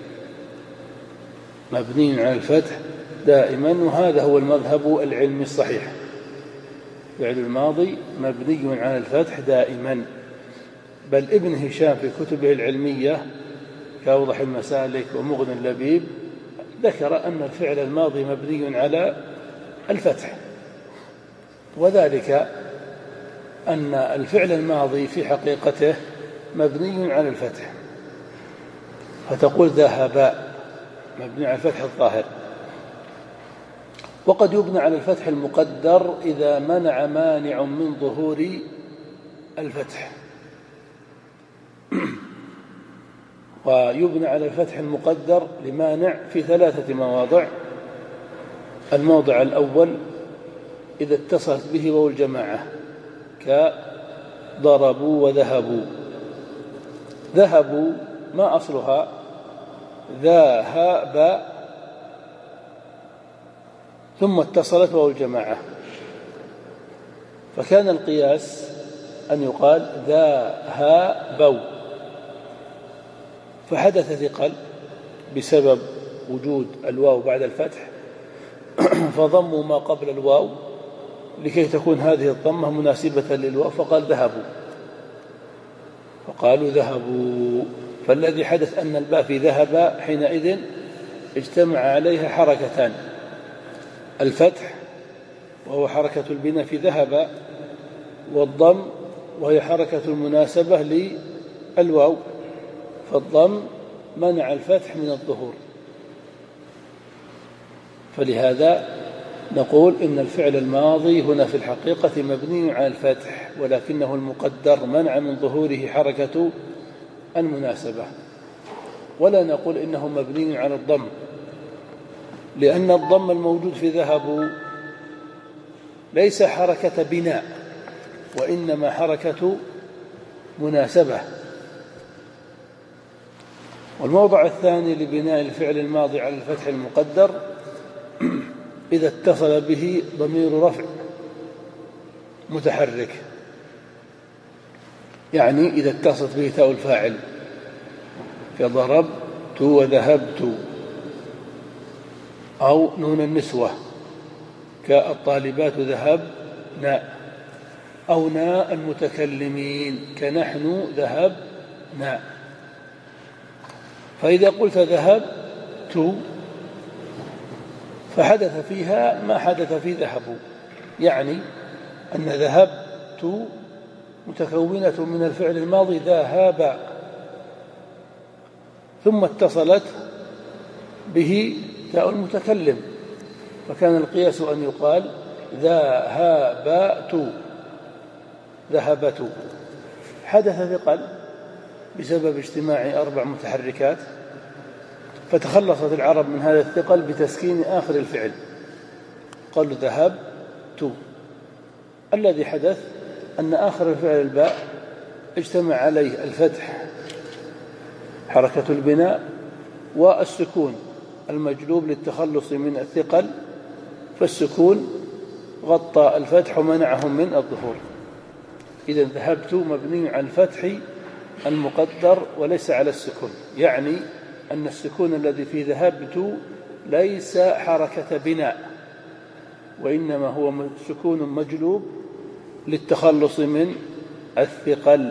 مبني على الفتح دائما، وهذا هو المذهب العلمي الصحيح. فعل الماضي مبني على الفتح دائما. بل ابن هشام في كتبه العلمية كأوضح المسالك ومغني اللبيب ذكر أن الفعل الماضي مبني على الفتح، وذلك أن الفعل الماضي في حقيقته مبني على الفتح، فتقول ذهب مبني على الفتح الظاهر، وقد يبنى على الفتح المقدر إذا منع مانع من ظهور الفتح، ويبنى على الفتح المقدر لمانع في ثلاثة مواضع. الموضع الأول إذا اتصلت به واو الجماعة كضربوا وذهبوا. ذهبوا ما أصلها؟ ذهب، ثم اتصلت واو الجماعة، فكان القياس أن يقال ذهبوا، فحدث ثقل بسبب وجود الواو بعد الفتح، فضموا ما قبل الواو لكي تكون هذه الضمة مناسبة للواو، فقال ذهبوا، فقالوا ذهبوا. فالذي حدث أن الباء في ذهب حينئذ اجتمع عليها حركتان: الفتح وهو حركة البناء في ذهب، والضم وهي حركة المناسبة الواو فالضم منع الفتح من الظهور، فلهذا نقول إن الفعل الماضي هنا في الحقيقة مبني على الفتح، ولكنه المقدر منع من ظهوره حركة المناسبة. ولا نقول إنه مبني على الضم، لأن الضم الموجود في ذهبوا ليس حركة بناء، وإنما حركة مناسبة. والموضع الثاني لبناء الفعل الماضي على الفتح المقدر إذا اتصل به ضمير رفع متحرك، يعني إذا اتصلت به تاء الفاعل كضربت وذهبت، أو نون النسوة كالطالبات ذهبنا، أو ناء المتكلمين كنحن ذهبنا. فإذا قلت ذهبت فحدث فيها ما حدث في ذهبوا، يعني أن ذهبت متكونة من الفعل الماضي ذهب، ثم اتصلت به تاء المتكلم، فكان القياس أن يقال ذهبت ذهبت. حدث ثقل بسبب اجتماع أربع متحركات، فتخلصت العرب من هذا الثقل بتسكين آخر الفعل، قالوا ذهبت. الذي حدث أن آخر الفعل الباء اجتمع عليه الفتح حركة البناء والسكون المجلوب للتخلص من الثقل، فالسكون غطى الفتح ومنعهم من الظهور. إذن ذهبت مبني على الفتح المقدر وليس على السكون، يعني أن السكون الذي في ذهبت ليس حركة بناء، وإنما هو سكون مجلوب للتخلص من الثقل.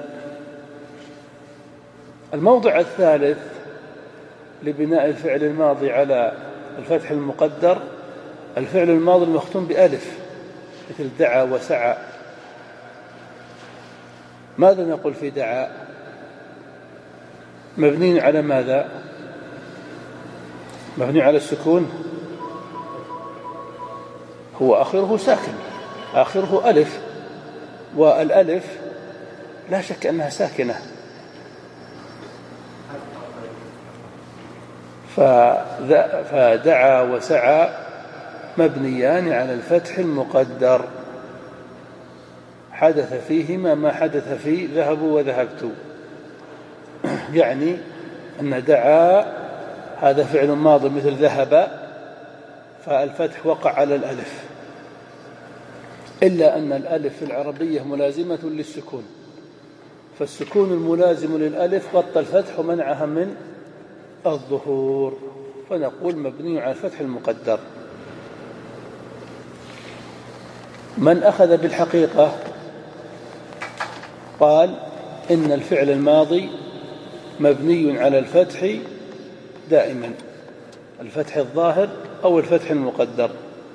الموضع الثالث لبناء الفعل الماضي على الفتح المقدر الفعل الماضي المختوم بألف، مثل دعا وسعى. ماذا نقول في دعا؟ مبني على ماذا؟ مبني على السكون، هو آخره ساكن، آخره ألف، والألف لا شك أنها ساكنة، فدعا وسعى مبنيان على الفتح المقدر، حدث فيهما ما حدث في ذهبوا وذهبت، يعني أن دعا هذا فعل ماضي مثل ذهب، فالفتح وقع على الألف، إلا أن الألف في العربية ملازمة للسكون، فالسكون الملازم للألف غطى الفتح ومنعها من الظهور، فنقول مبني على الفتح المقدر. من أخذ بالحقيقة قال إن الفعل الماضي مبني على الفتح دائما، الفتح الظاهر أو الفتح المقدر.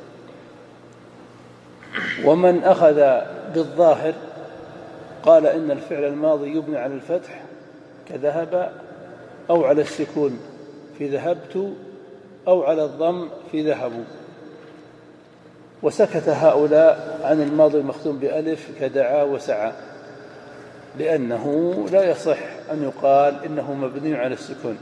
ومن أخذ بالظاهر قال إن الفعل الماضي يبنى على الفتح كذهب، أو على السكون في ذهبت، أو على الضم في ذهبوا. وسكت هؤلاء عن الماضي المختوم بألف كدعا وسعى، لأنه لا يصح أن يقال إنه مبني على السكون.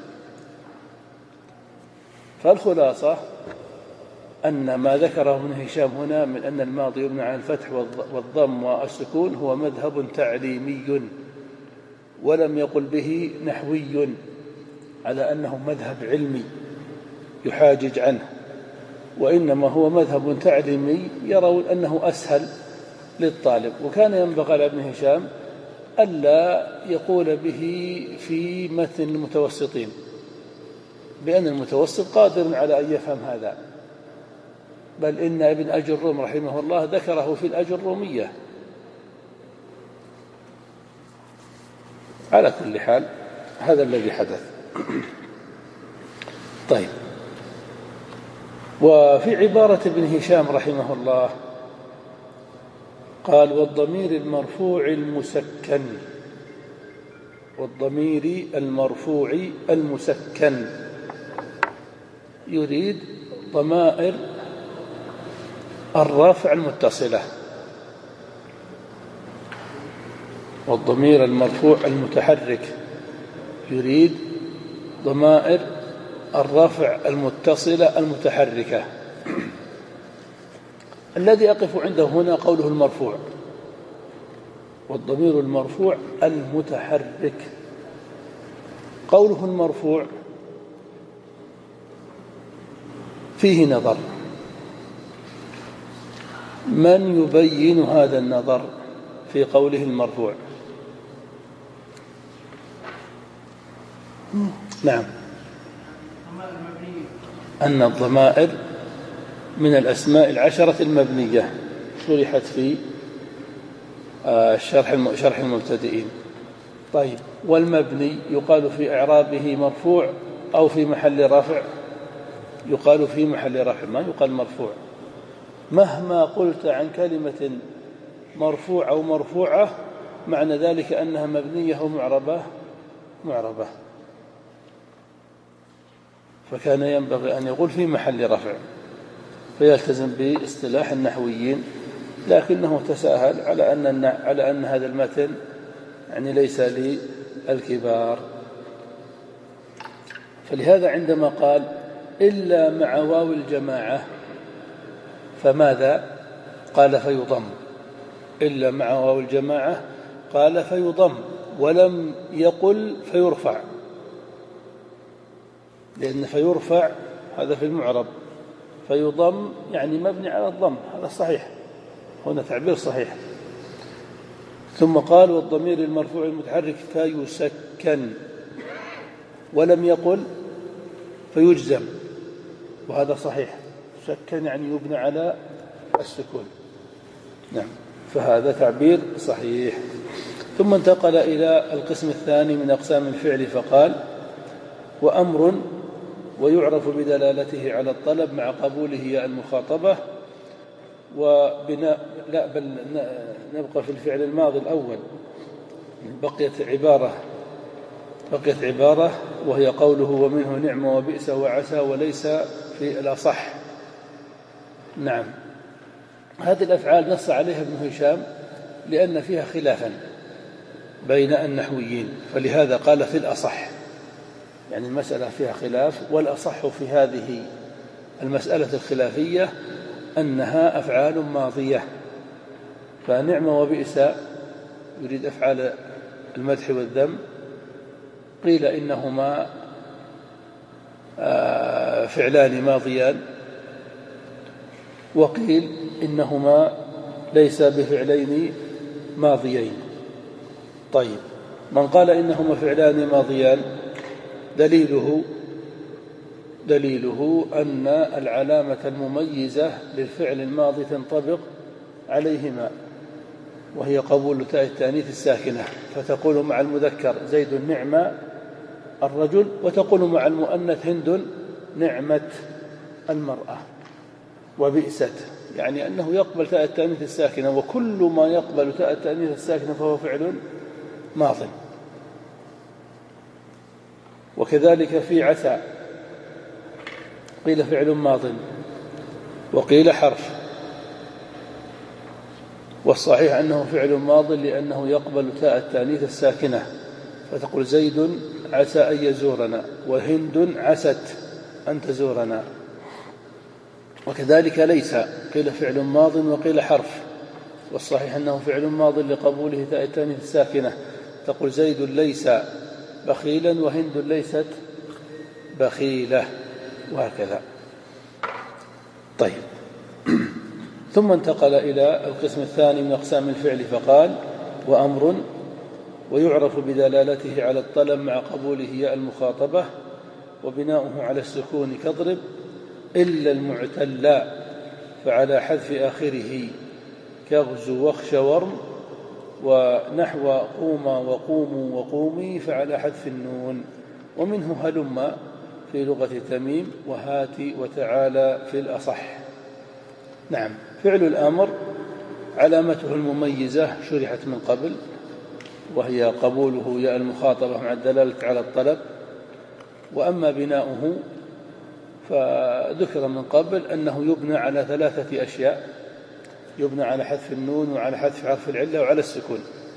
فالخلاصة أن ما ذكره ابن هشام هنا من أن الماضي يبنى على الفتح والضم والسكون هو مذهب تعليمي، ولم يقل به نحوي على أنه مذهب علمي يحاجج عنه، وإنما هو مذهب تعليمي يرون أنه أسهل للطالب. وكان ينبغي على ابن هشام ألا يقول به في متن المتوسطين، بأن المتوسط قادر على أن يفهم هذا، بل إن ابن أجر الروم رحمه الله ذكره في الأجر الرومية. على كل حال هذا الذي حدث. طيب، وفي عبارة ابن هشام رحمه الله قال: والضمير المرفوع المسكن والضمير المرفوع المسكن. يريد ضمائر الرفع المتصلة، والضمير المرفوع المتحرك يريد ضمائر الرفع المتصلة المتحركة. الذي أقف عنده هنا قوله المرفوع، والضمير المرفوع المتحرك. قوله المرفوع فيه نظر، من يبين هذا النظر في قوله المرفوع؟ نعم، أن الضمائر من الأسماء العشرة المبنية شرحت في الشرح شرح المبتدئين. طيب، والمبني يقال في إعرابه مرفوع أو في محل رفع؟ يقال في محل رفع، ما يقال مرفوع. مهما قلت عن كلمة مرفوع أو مرفوعة معنى ذلك أنها مبنية أو معربة معربة، فكان ينبغي أن يقول في محل رفع فيلتزم باصطلاح النحويين، لكنه تساهل على أن على أن هذا المتن يعني ليس للكبار. فلهذا عندما قال إلا مع واو الجماعة فماذا؟ قال فيضم. إلا مع واو الجماعة قال فيضم، ولم يقل فيرفع، لأن فيرفع هذا في المعرب، فيضم يعني مبني على الضم، هذا صحيح، هنا تعبير صحيح. ثم قال والضمير المرفوع المتحرك فيسكن، ولم يقل فيجزم، وهذا صحيح، سكن يعني يبنى على السكون. نعم، فهذا تعبير صحيح. ثم انتقل إلى القسم الثاني من أقسام الفعل فقال وأمر ويعرف بدلالته على الطلب مع قبوله ياء المخاطبة وبناء لا بل نبقى في الفعل الماضي الأول. بقيت عبارة بقيت عبارة وهي قوله ومنه نعمة وبئس وعسى وليس في الأصح. نعم، هذه الأفعال نص عليها ابن هشام لأن فيها خلافا بين النحويين، فلهذا قال في الأصح، يعني المسألة فيها خلاف، والأصح في هذه المسألة الخلافية أنها أفعال ماضية. فنعمة وبئس يريد أفعال المدح والذم، قيل إنهما فعلان ماضيان، وقيل إنهما ليس بفعلين ماضيين. طيب، من قال إنهما فعلان ماضيان دليله دليله أن العلامة المميزة للفعل الماضي تنطبق عليهما، وهي قبول تاء التانيث الساكنة، فتقول مع المذكر زيد نعمة الرجل، وتقول مع المؤنث هند نعمة المرأة. وبئست يعني أنه يقبل تاء التانيث الساكنة، وكل ما يقبل تاء التانيث الساكنة فهو فعل ماض. وكذلك في عسى قيل فعل ماض وقيل حرف، والصحيح أنه فعل ماض لأنه يقبل تاء التانيث الساكنة، فتقول زيد عسى أن يزورنا، وهند عست أن تزورنا. وكذلك ليس قيل فعل ماض وقيل حرف، والصحيح أنه فعل ماض لقبوله تاء التانيث الساكنة، تقول زيد ليس بخيلا وهند ليست بخيلة، وهكذا. طيب، ثم انتقل إلى القسم الثاني من أقسام الفعل فقال وأمر ويعرف بدلالته على الطلب مع قبوله ياء المخاطبة وبناؤه على السكون كضرب إلا المعتل فعلى حذف آخره كغزو واخش ورم، ونحو قوم وقوموا وقومي فعلى حذف النون، ومنه هلم في لغة تميم وهات وتعالى في الأصح. نعم، فعل الأمر علامته المميزة شرحت من قبل، وهي قبوله ياء المخاطبة مع الدلالة على الطلب. وأما بناؤه فذكر من قبل أنه يبنى على ثلاثة أشياء: يبنى على حذف النون، وعلى حذف حرف العلة، وعلى السكون.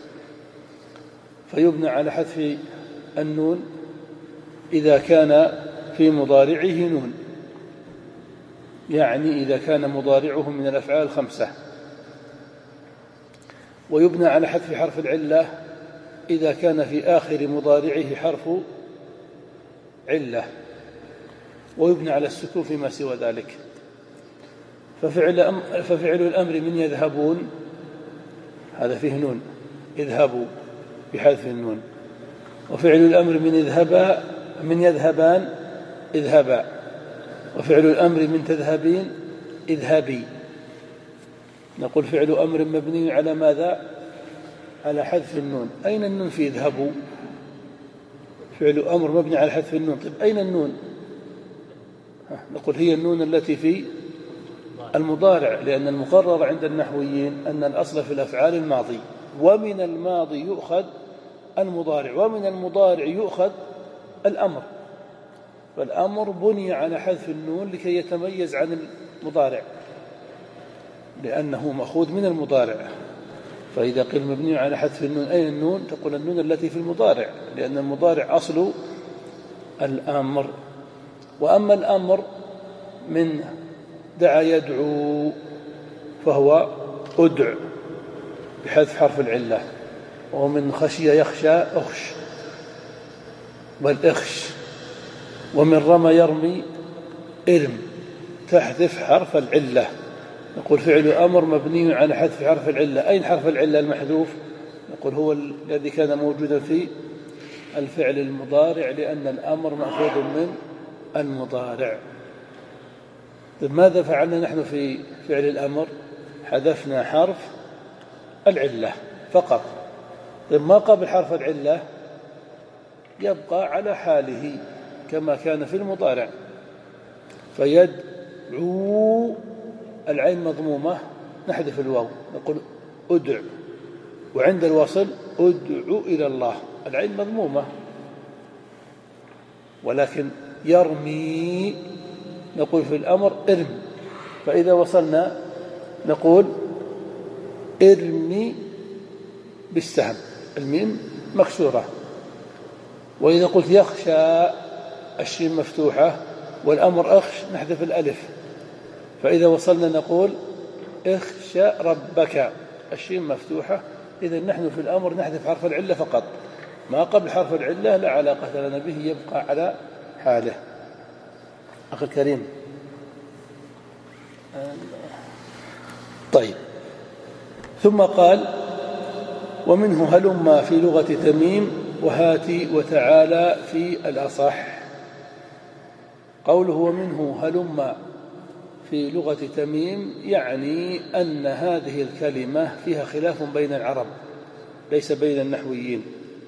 فيبنى على حذف النون إذا كان في مضارعه نون، يعني إذا كان مضارعه من الأفعال الخمسة. ويبنى على حذف حرف العلة إذا كان في آخر مضارعه حرف علة. ويبنى على السكون فيما سوى ذلك. ففعل, أم ففعل الأمر من يذهبون هذا فيه نون، اذهبوا بحذف النون. وفعل الأمر من اذهبا من يذهبان اذهبا. وفعل الأمر من تذهبين اذهبي. نقول فعل أمر مبني على ماذا؟ على حذف النون. أين النون في اذهبوا؟ فعل أمر مبني على حذف النون. طيب أين النون؟ نقول هي النون التي في المضارع، لأن المقرر عند النحويين أن الأصل في الأفعال الماضي، ومن الماضي يؤخذ المضارع، ومن المضارع يؤخذ الأمر. فالأمر بني على حذف النون لكي يتميز عن المضارع، لأنه مأخوذ من المضارع. فإذا قيل مبني على حذف النون، أين النون؟ تقول النون التي في المضارع، لأن المضارع أصل الأمر. وأما الأمر من دعا يدعو فهو أدع بحذف حرف العلة. ومن خشي يخشى أخش والإخش. ومن رمى يرمي إرم تحذف حرف العلة. نقول فعل أمر مبني على حذف حرف العلة. أين حرف العلة المحذوف؟ نقول هو الذي كان موجودا في الفعل المضارع، لأن الأمر مأخوذ من المضارع. ماذا فعلنا نحن في فعل الأمر؟ حذفنا حرف العلة فقط. ما قبل حرف العلة يبقى على حاله كما كان في المضارع. فيدعو العين مضمومة نحذف الواو، نقول أدع. وعند الوصل أدعو إلى الله، العين مضمومة. ولكن يرمي نقول في الأمر ارم. فإذا وصلنا نقول ارمي بالسهم، الميم مكسورة. وإذا قلت يخشى الشين مفتوحة والأمر أخش نحذف الألف. فإذا وصلنا نقول اخشى ربك، الشين مفتوحة. إذا نحن في الأمر نحذف حرف العلة فقط، ما قبل حرف العلة لا علاقة لنا به، يبقى على حاله. أخي الكريم، طيب. ثم قال: ومنه هلم في لغة تميم، وهاتي وتعالى في الأصح. قوله ومنه هلم في لغة تميم يعني أن هذه الكلمة فيها خلاف بين العرب ليس بين النحويين.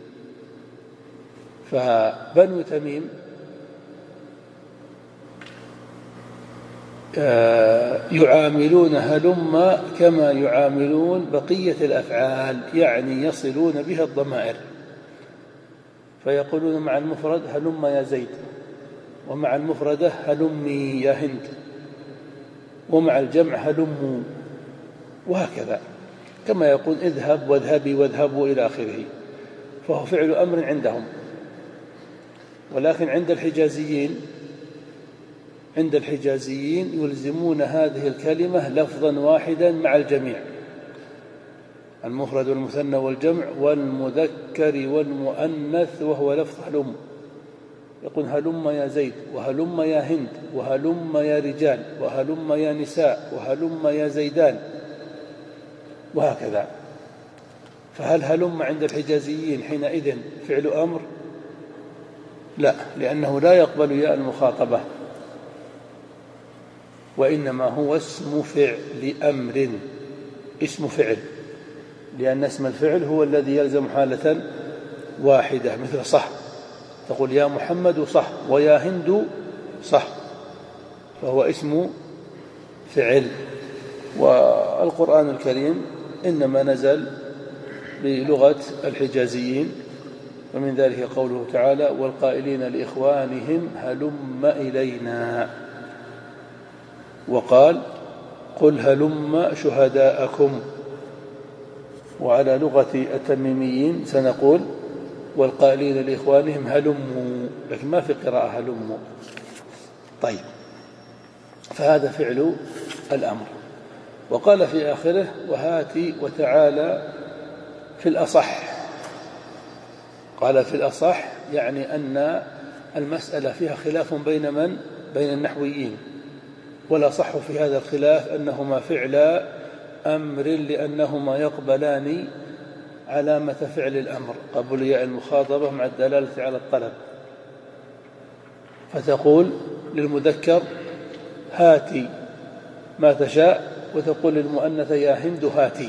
فبنو تميم يعاملون هلم كما يعاملون بقية الأفعال، يعني يصلون بها الضمائر. فيقولون مع المفرد هلم يا زيد، ومع المفردة هلمي يا هند، ومع الجمع هلموا، وهكذا كما يقول اذهب واذهبي واذهبوا إلى آخره. فهو فعل أمر عندهم. ولكن عند الحجازيين عند الحجازيين يلزمون هذه الكلمة لفظا واحدا مع الجميع، المفرد والمثنى والجمع والمذكر والمؤنث، وهو لفظ هلم. يقول هلم يا زيد، وهلم يا هند، وهلم يا رجال، وهلم يا نساء، وهلم يا زيدان، وهكذا. فهل هلم عند الحجازيين حينئذ فعل أمر؟ لا، لأنه لا يقبل ياء المخاطبة، وإنما هو اسم فعل أمر، اسم فعل، لأن اسم الفعل هو الذي يلزم حالة واحدة، مثل صح، تقول يا محمد صح، ويا هند صح، فهو اسم فعل. والقرآن الكريم إنما نزل بلغة الحجازيين، ومن ذلك قوله تعالى: والقائلين لإخوانهم هلم إلينا. وقال: قل هلم شهداءكم. وعلى لغة التميميين سنقول: والقائلين لإخوانهم هلموا، لكن ما في قراءة هلموا. طيب، فهذا فعل الأمر. وقال في آخره: وهاتي وتعالى في الأصح. قال في الأصح يعني أن المسألة فيها خلاف بين من؟ بين النحويين، والأصح في هذا الخلاف أنهما فعل أمر، لأنهما يقبلان علامة فعل الأمر قبل ياء المخاطبة مع الدلالة على الطلب. فتقول للمذكر: هاتي ما تشاء، وتقول للمؤنث: يا هند هاتي.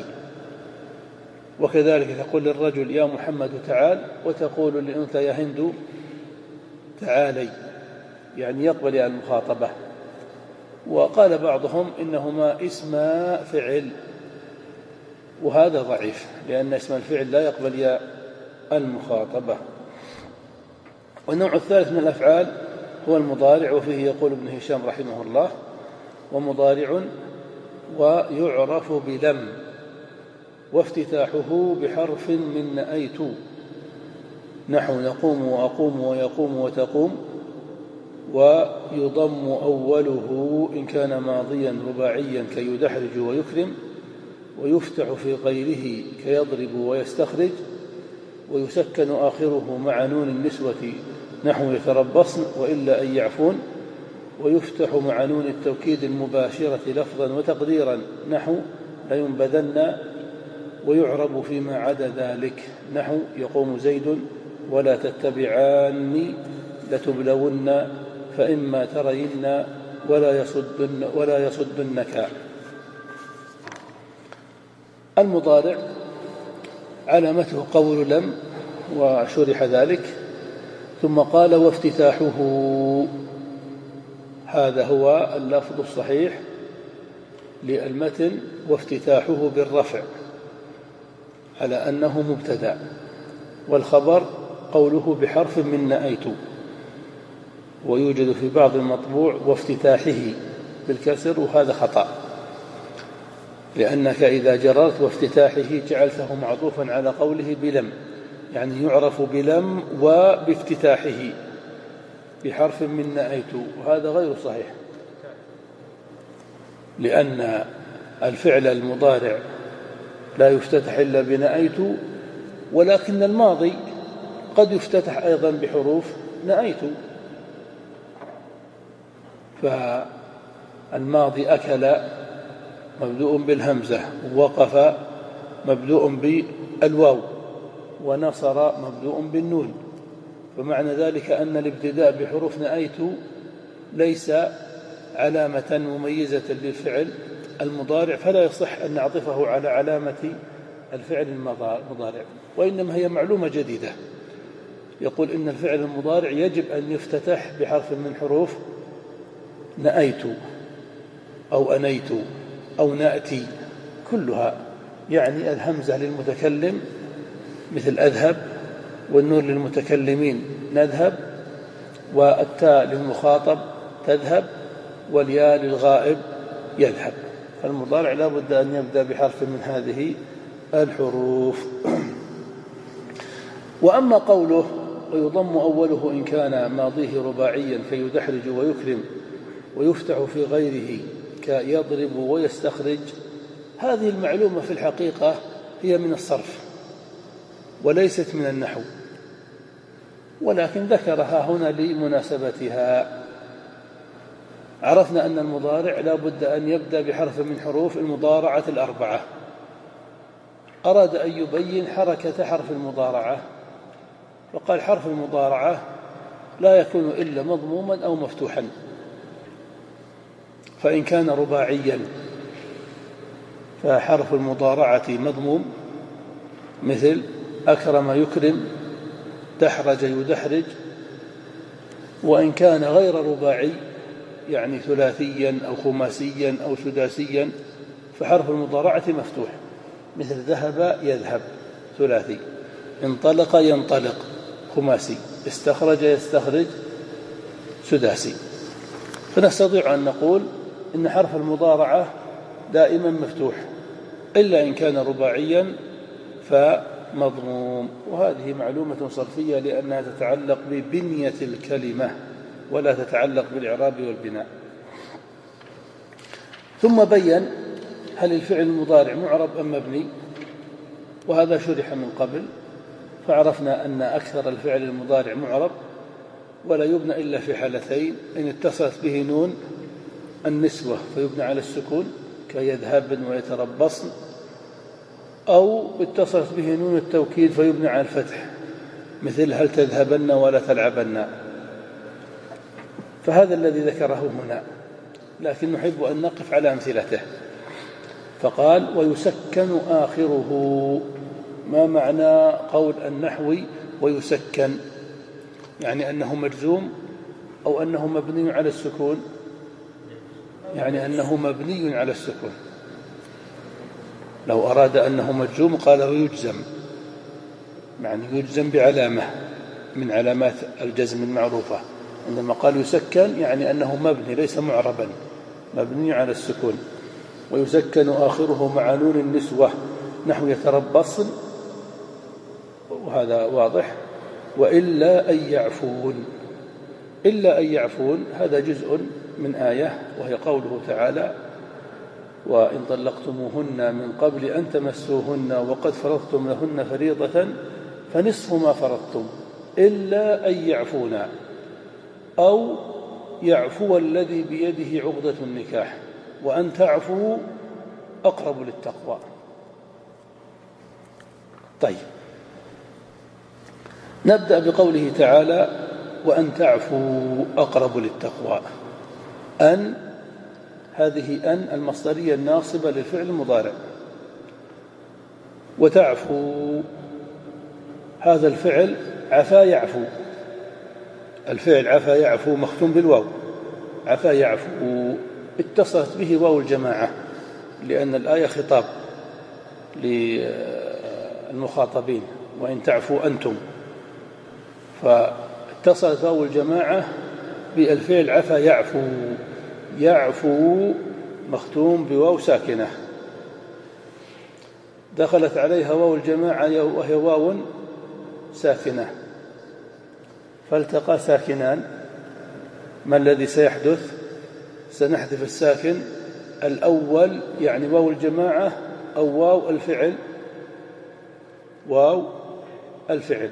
وكذلك تقول للرجل: يا محمد تعال، وتقول للأنثى: يا هند تعالي، يعني يقبل ياء المخاطبة. وقال بعضهم إنهما اسما فعل، وهذا ضعيف، لأن اسم الفعل لا يقبل ياء المخاطبة. والنوع الثالث من الأفعال هو المضارع، وفيه يقول ابن هشام رحمه الله: ومضارع ويعرف بلم، وافتتاحه بحرف من نأيت، نحو نقوم وأقوم ويقوم وتقوم. ويضم أوله إن كان ماضيا رباعيا كيدحرج ويكرم، ويفتح في غيره كيضرب ويستخرج. ويسكن آخره مع نون النسوة نحو يتربصن وإلا أن يعفون. ويفتح مع نون التوكيد المباشرة لفظا وتقديرا نحو لينبذن. ويعرب فيما عدا ذلك نحو يقوم زيد ولا تتبعاني لتبلون فإما ترين ولا يصدن ولا يصدنك. المضارع علامته قول لم، وشرح ذلك. ثم قال: وافتتاحه. هذا هو اللفظ الصحيح للمتن: وافتتاحه بالرفع على أنه مبتدأ، والخبر قوله بحرف من نأيت. ويوجد في بعض المطبوع وافتتاحه بالكسر، وهذا خطأ، لأنك إذا جررت وافتتاحه جعلته معطوفا على قوله بلم، يعني يعرف بلم وبافتتاحه بحرف من نأيت، وهذا غير صحيح، لأن الفعل المضارع لا يفتتح إلا بنأيت، ولكن الماضي قد يفتتح أيضا بحروف نأيت. فالماضي أكل مبدوء بالهمزة، ووقف مبدوء بالواو، ونصر مبدوء بالنون. فمعنى ذلك أن الابتداء بحروف نأيت ليس علامة مميزة للفعل المضارع، فلا يصح أن نعطفه على علامة الفعل المضارع، وإنما هي معلومة جديدة. يقول إن الفعل المضارع يجب أن يفتتح بحرف من حروف نأيت أو أنيت أو نأتي، كلها يعني الهمزة للمتكلم مثل أذهب، والنون للمتكلمين نذهب، والتاء للمخاطب تذهب، والياء للغائب يذهب. فالمضارع لا بد أن يبدأ بحرف من هذه الحروف. وأما قوله: ويضم أوله إن كان ماضيه رباعيا كيدحرج ويكرم، ويفتح في غيره كيضرب ويستخرج، هذه المعلومة في الحقيقة هي من الصرف وليست من النحو، ولكن ذكرها هنا لمناسبتها. عرفنا أن المضارع لا بد أن يبدأ بحرف من حروف المضارعة الأربعة. أراد أن يبين حركة حرف المضارعة، فقال: حرف المضارعة لا يكون إلا مضموما أو مفتوحا. فإن كان رباعيا فحرف المضارعة مضموم، مثل أكرم يكرم، دحرج يدحرج. وإن كان غير رباعي يعني ثلاثيا أو خماسيا أو سداسيا فحرف المضارعة مفتوح، مثل ذهب يذهب. ثلاثي، انطلق ينطلق خماسي، استخرج يستخرج سداسي. فنستطيع أن نقول إن حرف المضارعة دائما مفتوح إلا إن كان رباعيا فمضموم، وهذه معلومة صرفية لأنها تتعلق ببنية الكلمة ولا تتعلق بالإعراب والبناء. ثم بين هل الفعل المضارع معرب أم مبني، وهذا شرح من قبل، فعرفنا أن أكثر الفعل المضارع معرب ولا يبنى إلا في حالتين: إن اتصلت به نون النسوة فيبنى على السكون كيذهبن ويتربصن، أو اتصلت به نون التوكيد فيبنى على الفتح مثل هل تذهبن ولا تلعبن. فهذا الذي ذكره هنا، لكن نحب أن نقف على أمثلته. فقال ويسكن آخره. ما معنى قول النحوي ويسكن؟ يعني أنه مجزوم أو أنه مبني على السكون؟ يعني أنه مبني على السكون. لو أراد أنه مجزوم قال ويجزم، يعني يجزم بعلامة من علامات الجزم المعروفة. عندما قال يسكن يعني أنه مبني ليس معربا، مبني على السكون. ويسكن آخره مع نون النسوة نحو يتربصن، وهذا واضح. وإلا أن يعفون. إلا أن يعفون هذا جزء من آية، وهي قوله تعالى وإن طلقتموهن من قبل أن تمسوهن وقد فرضتم لهن فريضة فنصف ما فرضتم إلا أن يعفونا أو يعفو الذي بيده عقدة النكاح وأن تعفوا أقرب للتقوى. طيب، نبدأ بقوله تعالى وأن تعفوا أقرب للتقوى. أن هذه أن المصدرية الناصبة للفعل المضارع، وتعفو هذا الفعل عفا يعفو، الفعل عفا يعفو مختوم بالواو، عفا يعفو اتصلت به واو الجماعة لأن الآية خطاب للمخاطبين وإن تعفوا أنتم، فاتصلت واو الجماعة بالفعل عفا يعفو، يعفو مختوم بواو ساكنة دخلت عليها واو الجماعة وهي واو ساكنة، فالتقى ساكنان. ما الذي سيحدث؟ سنحذف الساكن الأول يعني واو الجماعة أو واو الفعل، واو الفعل.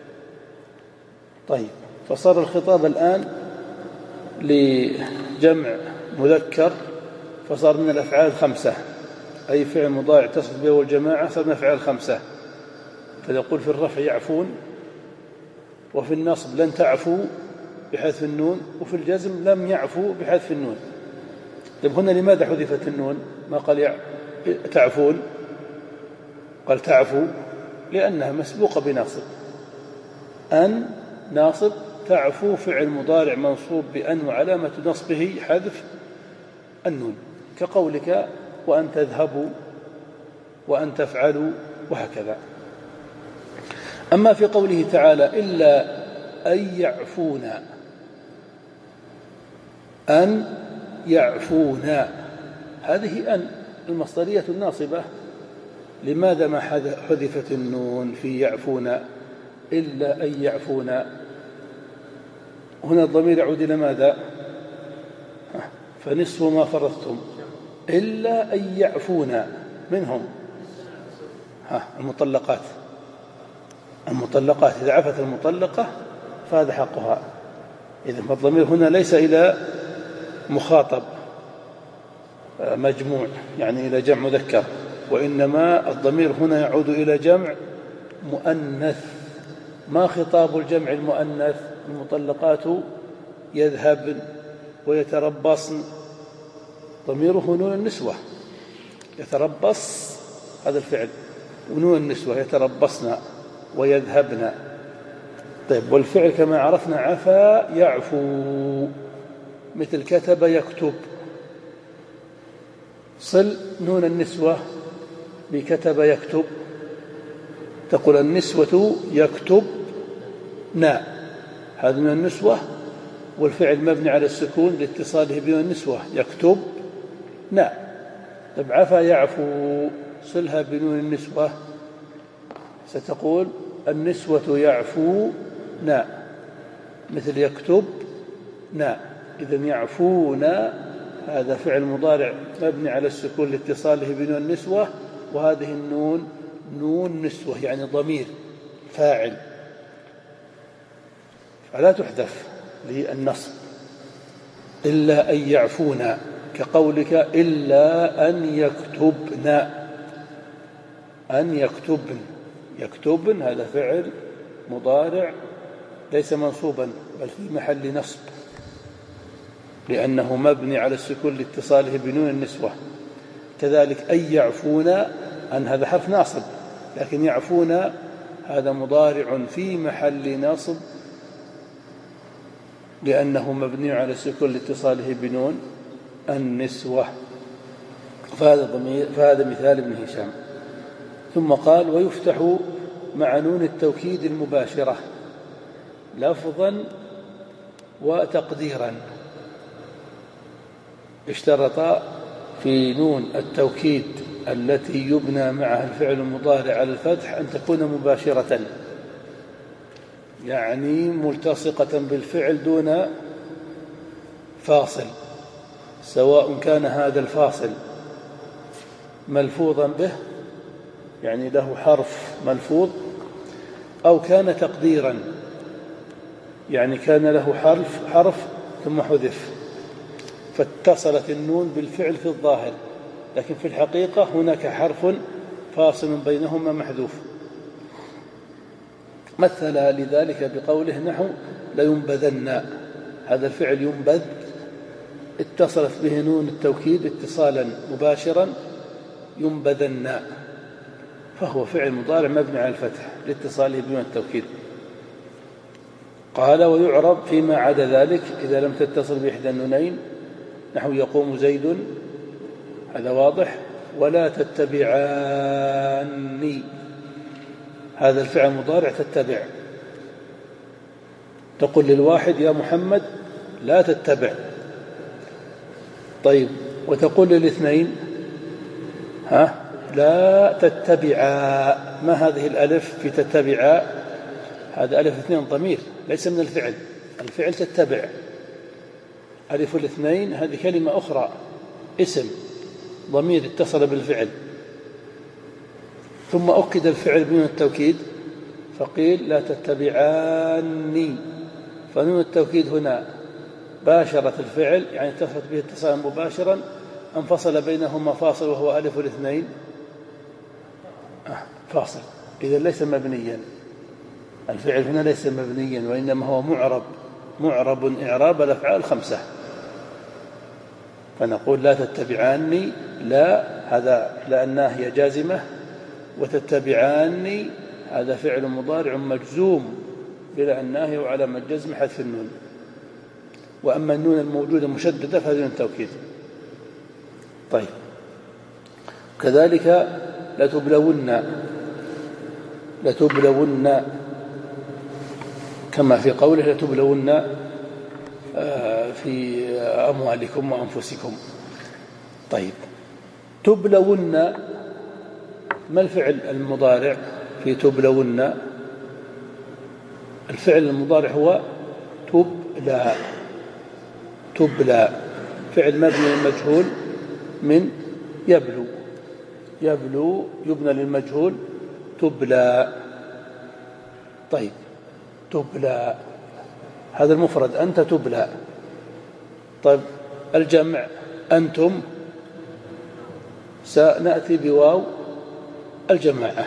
طيب، فصار الخطاب الآن لجمع مذكر، فصار من الأفعال خمسة، أي فعل مضارع تصل به والجماعة صار من الأفعال خمسة. فيقول في الرفع يعفون، وفي النصب لن تعفوا بحذف النون، وفي الجزم لم يعفوا بحذف النون. طيب هنا لماذا حذفت النون؟ ما قال تعفون، قال تعفوا لأنها مسبوقة بناصب. أن ناصب، تعفو فعل مضارع منصوب بأن وعلامة نصبه حذف النون، كقولك وأن تذهبوا وأن تفعلوا وهكذا. أما في قوله تعالى إلا أن يعفونا، أن يعفونا هذه أن المصدرية الناصبة، لماذا ما حذفت النون في يعفونا؟ إلا أن يعفونا، هنا الضمير يعود إلى ماذا؟ فنصف ما فرضتم إلا أن يعفونا منهم ها المطلقات، المطلقات إذا عفت المطلقة فهذا حقها. إذن الضمير هنا ليس إلى مخاطب مجموع يعني إلى جمع مذكر، وإنما الضمير هنا يعود إلى جمع مؤنث. ما خطاب الجمع المؤنث؟ المطلقات يذهبن ويتربصن، ضميره نون النسوة، يتربص هذا الفعل، ونون النسوة يتربصن ويذهبن. طيب، والفعل كما عرفنا عفا يعفو، مثل كتب يكتب، صل نون النسوة بكتب يكتب تقول النسوة يكتب نا، هذا من النسوة، والفعل مبني على السكون لاتصاله بين النسوة يكتب نا. طب عفا يعفو صلها بنون النسوة، ستقول النسوة يعفو نا مثل يكتب نا. إذن يعفون هذا فعل مضارع مبني على السكون لاتصاله بنون النسوة، وهذه النون نون نسوة يعني ضمير فاعل، فلا تحذف للنصب. إلا أن يعفونا كقولك إلا أن يكتبن، أن يكتبن، يكتبن هذا فعل مضارع ليس منصوبا بل في محل نصب لأنه مبني على السكون لاتصاله بنون النسوة. كذلك أن يعفون، أن هذا حرف ناصب، لكن يعفون هذا مضارع في محل نصب لأنه مبني على السكون لاتصاله بنون النسوة. فهذا ضمير، فهذا مثال ابن هشام. ثم قال ويفتح مع نون التوكيد المباشرة لفظا وتقديرا. اشترط في نون التوكيد التي يبنى معها الفعل المضارع على الفتح أن تكون مباشرة، يعني ملتصقة بالفعل دون فاصل، سواء كان هذا الفاصل ملفوظا به يعني له حرف ملفوظ، أو كان تقديرا يعني كان له حرف حرف ثم حذف فاتصلت النون بالفعل في الظاهر، لكن في الحقيقة هناك حرف فاصل بينهما محذوف. مثل لذلك بقوله نحو لينبذن، هذا الفعل ينبذ اتصلت به نون التوكيد اتصالا مباشرا ينبذن، فهو فعل مضارع مبني على الفتح لاتصاله بنون التوكيد. قال ويعرب فيما عدا ذلك إذا لم تتصل بإحدى النونين، نحو يقوم زيد، هذا واضح. ولا تتبعاني، هذا الفعل مضارع تتبع، تقول للواحد يا محمد لا تتبع. طيب وتقول للاثنين ها لا تتبعا، ما هذه الألف في تتبعا؟ هذا ألف اثنين ضمير ليس من الفعل، الفعل تتبع، ألف الاثنين هذه كلمة أخرى اسم ضمير اتصل بالفعل، ثم أكد الفعل بنون التوكيد فقيل لا تتبعاني، فنون التوكيد هنا باشرت الفعل يعني اتصلت به اتصالا مباشرا، انفصل بينهما فاصل وهو ألف الاثنين فاصل، إذا ليس مبنيا، الفعل هنا ليس مبنيا وإنما هو معرب، معرب إعراب الأفعال الخمسة. فنقول لا تتبعاني، لا هذا لأنها هي جازمة، وتتبعاني هذا فعل مضارع مجزوم بلا الناهي وعلامة جزم حذف النون، وأما النون الموجودة مشددة فهذه من التوكيد. طيب كذلك لتبلون، لتبلون كما في قوله لتبلون في أموالكم وأنفسكم. طيب تبلون، ما الفعل المضارع في تبلون؟ الفعل المضارع هو تبلى، تبلى فعل مبني للمجهول من يبلو، يبلو يبنى للمجهول تبلى. طيب تبلى هذا المفرد أنت تبلى. طيب الجمع أنتم سنأتي بواو الجماعة،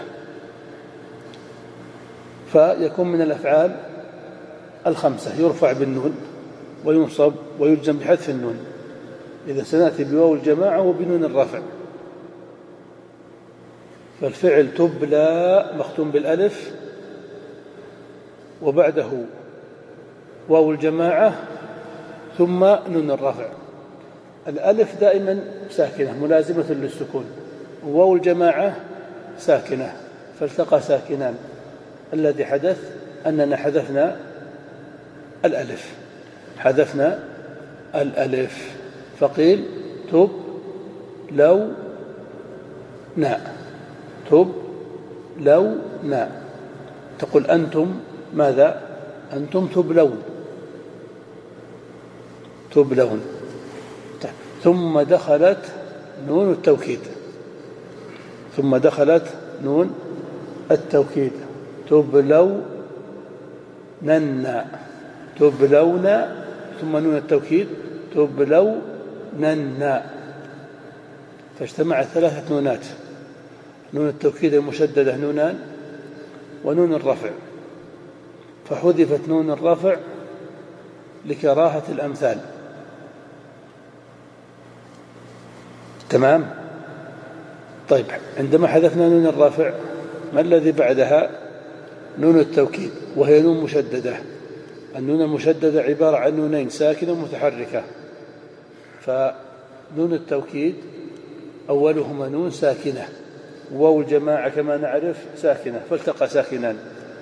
فيكون من الأفعال الخمسة يرفع بالنون وينصب ويجزم بحذف النون، إذا سنأتي بواو الجماعة وبنون الرفع. فالفعل تبلى مختوم بالألف وبعده واو الجماعة ثم نون الرفع. الألف دائما ساكنة ملازمة للسكون، وواو الجماعة ساكنة فالتقى ساكنان. الذي حدث أننا حذفنا الألف حذفنا الألف فقيل تب لو نا تب لو نا. تقول أنتم ماذا؟ أنتم تبلون تبلون. ثم دخلت نون التوكيد ثم دخلت نون التوكيد تبلو ننا تبلون ثم نون التوكيد تبلو ننا. فاجتمعت ثلاثة نونات: نون التوكيد المشددة نونان، ونون الرفع، فحذفت نون الرفع لكراهة الأمثال. تمام؟ طيب، عندما حذفنا نون الرفع ما الذي بعدها؟ نون التوكيد، وهي نون مشددة. النون المشددة عبارة عن نونين ساكنة متحركة، فنون التوكيد أولهما نون ساكنة، واو الجماعة كما نعرف ساكنة، فالتقى ساكنان.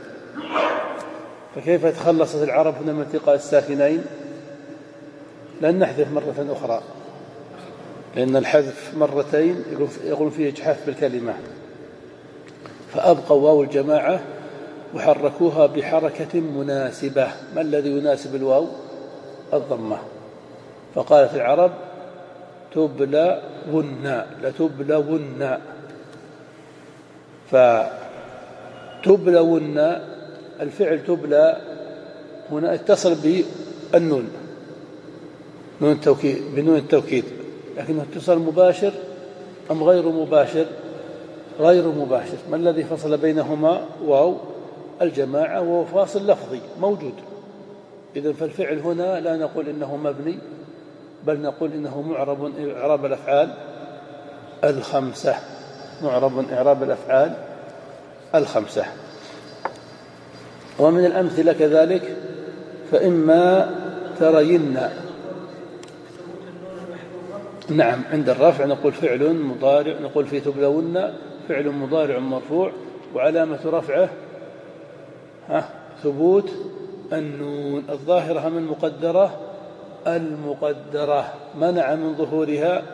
فكيف تخلصت العرب هنا من التقاء الساكنين؟ لن نحذف مرة أخرى، لأن الحذف مرتين يقول فيه إجحاف بالكلمة، فأبقوا واو الجماعة وحركوها بحركة مناسبة. ما الذي يناسب الواو؟ الضمة. فقالت العرب تبلون لتبلون. فتبلون الفعل تبلى هنا اتصل بالنون نون التوكيد بنون التوكيد، لكنه اتصال مباشر أم غير مباشر؟ غير مباشر. ما الذي فصل بينهما؟ واو الجماعة، وهو فاصل لفظي موجود. إذن فالفعل هنا لا نقول إنه مبني، بل نقول إنه معرب إعراب الأفعال الخمسة معرب إعراب الأفعال الخمسة. ومن الأمثلة كذلك: فإما ترين. نعم، عند الرفع نقول فعل مضارع، نقول في تبلون فعل مضارع مرفوع وعلامة رفعه ها ثبوت النون الظاهرة من مقدرة المقدرة، منع من ظهورها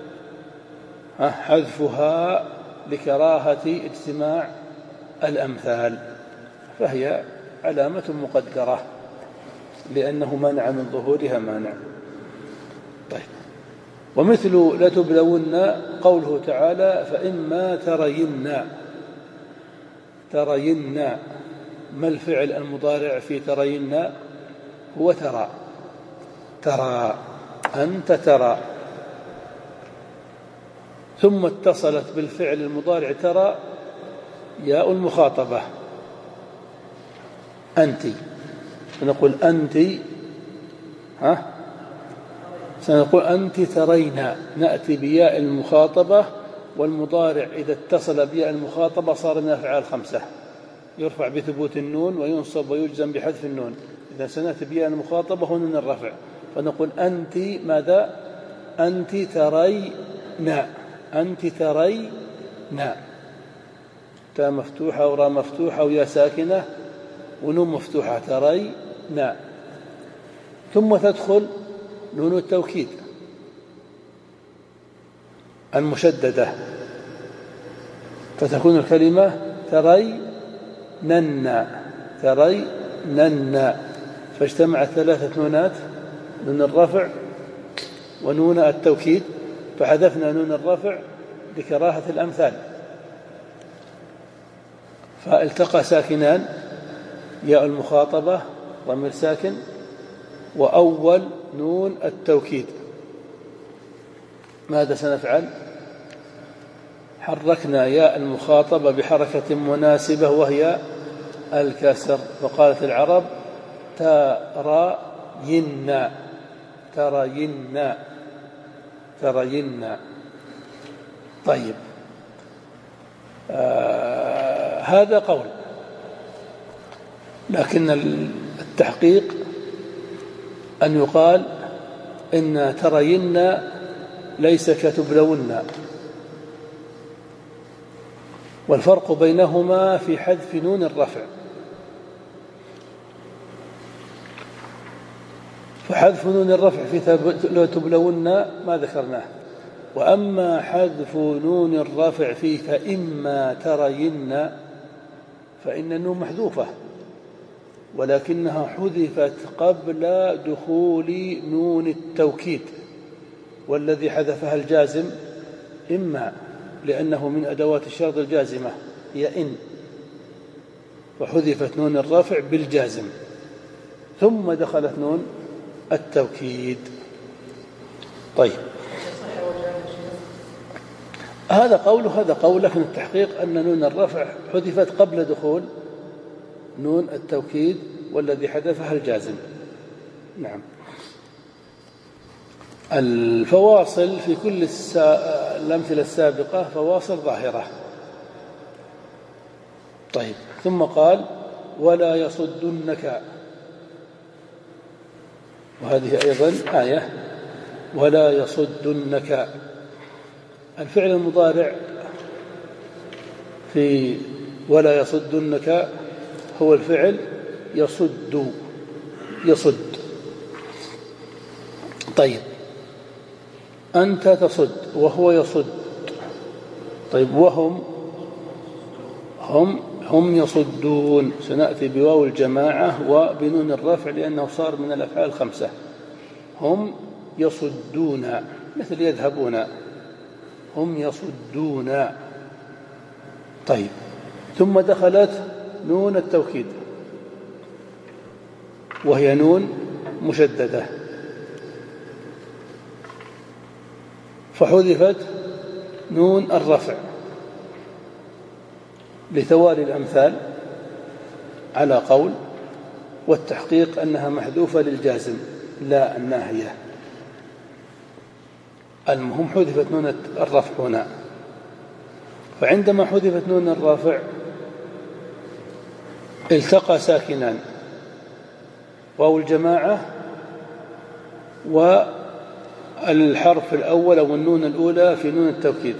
حذفها لكراهة اجتماع الأمثال، فهي علامة مقدرة لأنه منع من ظهورها مانع. طيب، ومثل لتبلون قوله تعالى: فإما ترين. ترين، ما الفعل المضارع في ترين؟ هو ترى. ترى، أنت ترى. ثم اتصلت بالفعل المضارع ترى ياء المخاطبة أنت، سنقول أنت ها سنقول أنت ترين. نأتي بياء المخاطبة، والمضارع إذا اتصل بياء المخاطبة صار من الأفعال الخمسة، يرفع بثبوت النون وينصب ويجزم بحذف النون. إذا سنأتي بياء المخاطبة هنا من الرفع، فنقول أنت ماذا؟ أنت ترين. أنت ترين، تاء مفتوحة وراء مفتوحة ويا ساكنة ونون مفتوحة، ترين. ثم تدخل نون التوكيد المشددة، فتكون الكلمة ترينن ترينن. فاجتمعت ثلاثة نونات: نون الرفع ونون التوكيد، فحذفنا نون الرفع لكراهة الأمثال، فالتقى ساكنان: ياء المخاطبة ضمير ساكن، وأول نون التوكيد. ماذا سنفعل؟ حركنا ياء المخاطبة بحركة مناسبة وهي الكسر، فقالت العرب ترين ترين ترين. طيب، آه هذا قول، لكن التحقيق أن يقال إن ترين ليس كتبلون، والفرق بينهما في حذف نون الرفع. فحذف نون الرفع في لو تبلون ما ذكرناه، وأما حذف نون الرفع في فإما ترين فإن النون محذوفة، ولكنها حذفت قبل دخول نون التوكيد، والذي حذفها الجازم إما، لأنه من أدوات الشرط الجازمة هي إن، فحذفت نون الرفع بالجازم، ثم دخلت نون التوكيد. طيب، هذا قول هذا قول، لكن التحقيق أن نون الرفع حذفت قبل دخول نون التوكيد، والذي حذفها الجازم. نعم. الفواصل في كل الأمثلة السابقة فواصل ظاهرة. طيب، ثم قال ولا يصدنك، وهذه أيضا آية، ولا يصدنك. الفعل المضارع في ولا يصدنك هو الفعل يصد يصد. طيب، أنت تصد وهو يصد. طيب، وهم هم هم يصدون، سنأتي بواو الجماعة وبنون الرفع لأنه صار من الأفعال الخمسة. هم يصدون مثل يذهبون، هم يصدون. طيب، ثم دخلت نون التوكيد وهي نون مشددة، فحذفت نون الرفع لتوالي الأمثال على قول، والتحقيق أنها محذوفة للجازم لا الناهية. المهم حذفت نون الرفع هنا، فعندما حذفت نون الرفع التقى ساكنان، واو الجماعة والحرف الأول أو النون الأولى في نون التوكيد.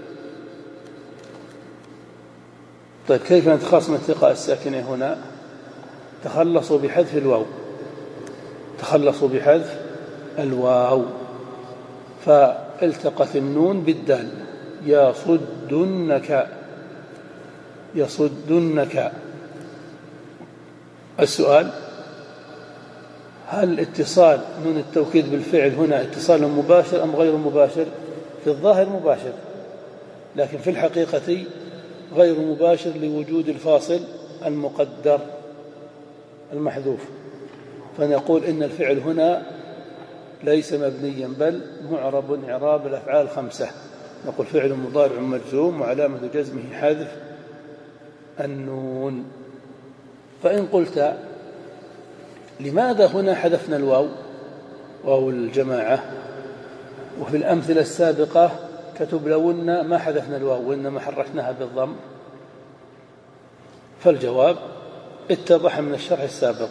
طيب، كيف نتخلص من التقاء الساكنين هنا؟ تخلصوا بحذف الواو، تخلصوا بحذف الواو، فالتقت النون بالدال، يصدنك يصدنك. السؤال: هل اتصال نون التوكيد بالفعل هنا اتصال مباشر أم غير مباشر؟ في الظاهر مباشر، لكن في الحقيقة غير مباشر لوجود الفاصل المقدر المحذوف، فنقول إن الفعل هنا ليس مبنيا بل معرب إعراب الأفعال الخمسة. نقول فعل مضارع مجزوم وعلامة جزمه حذف النون. فإن قلت لماذا هنا حذفنا الواو، واو الجماعة، وفي الأمثلة السابقة كتبلون ما حذفنا الواو وإنما حركناها بالضم؟ فالجواب اتضح من الشرح السابق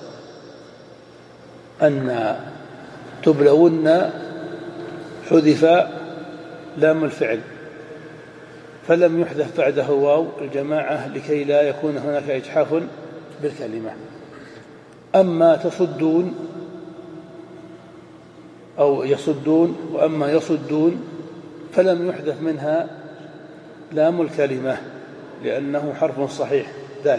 أن تبلون حذف لام الفعل فلم يحذف بعده واو الجماعة لكي لا يكون هناك إجحاف بالكلمة. أما تصدون أو يصدون وأما يصدون فلم يحذف منها لام الكلمة لأنه حرف صحيح دال،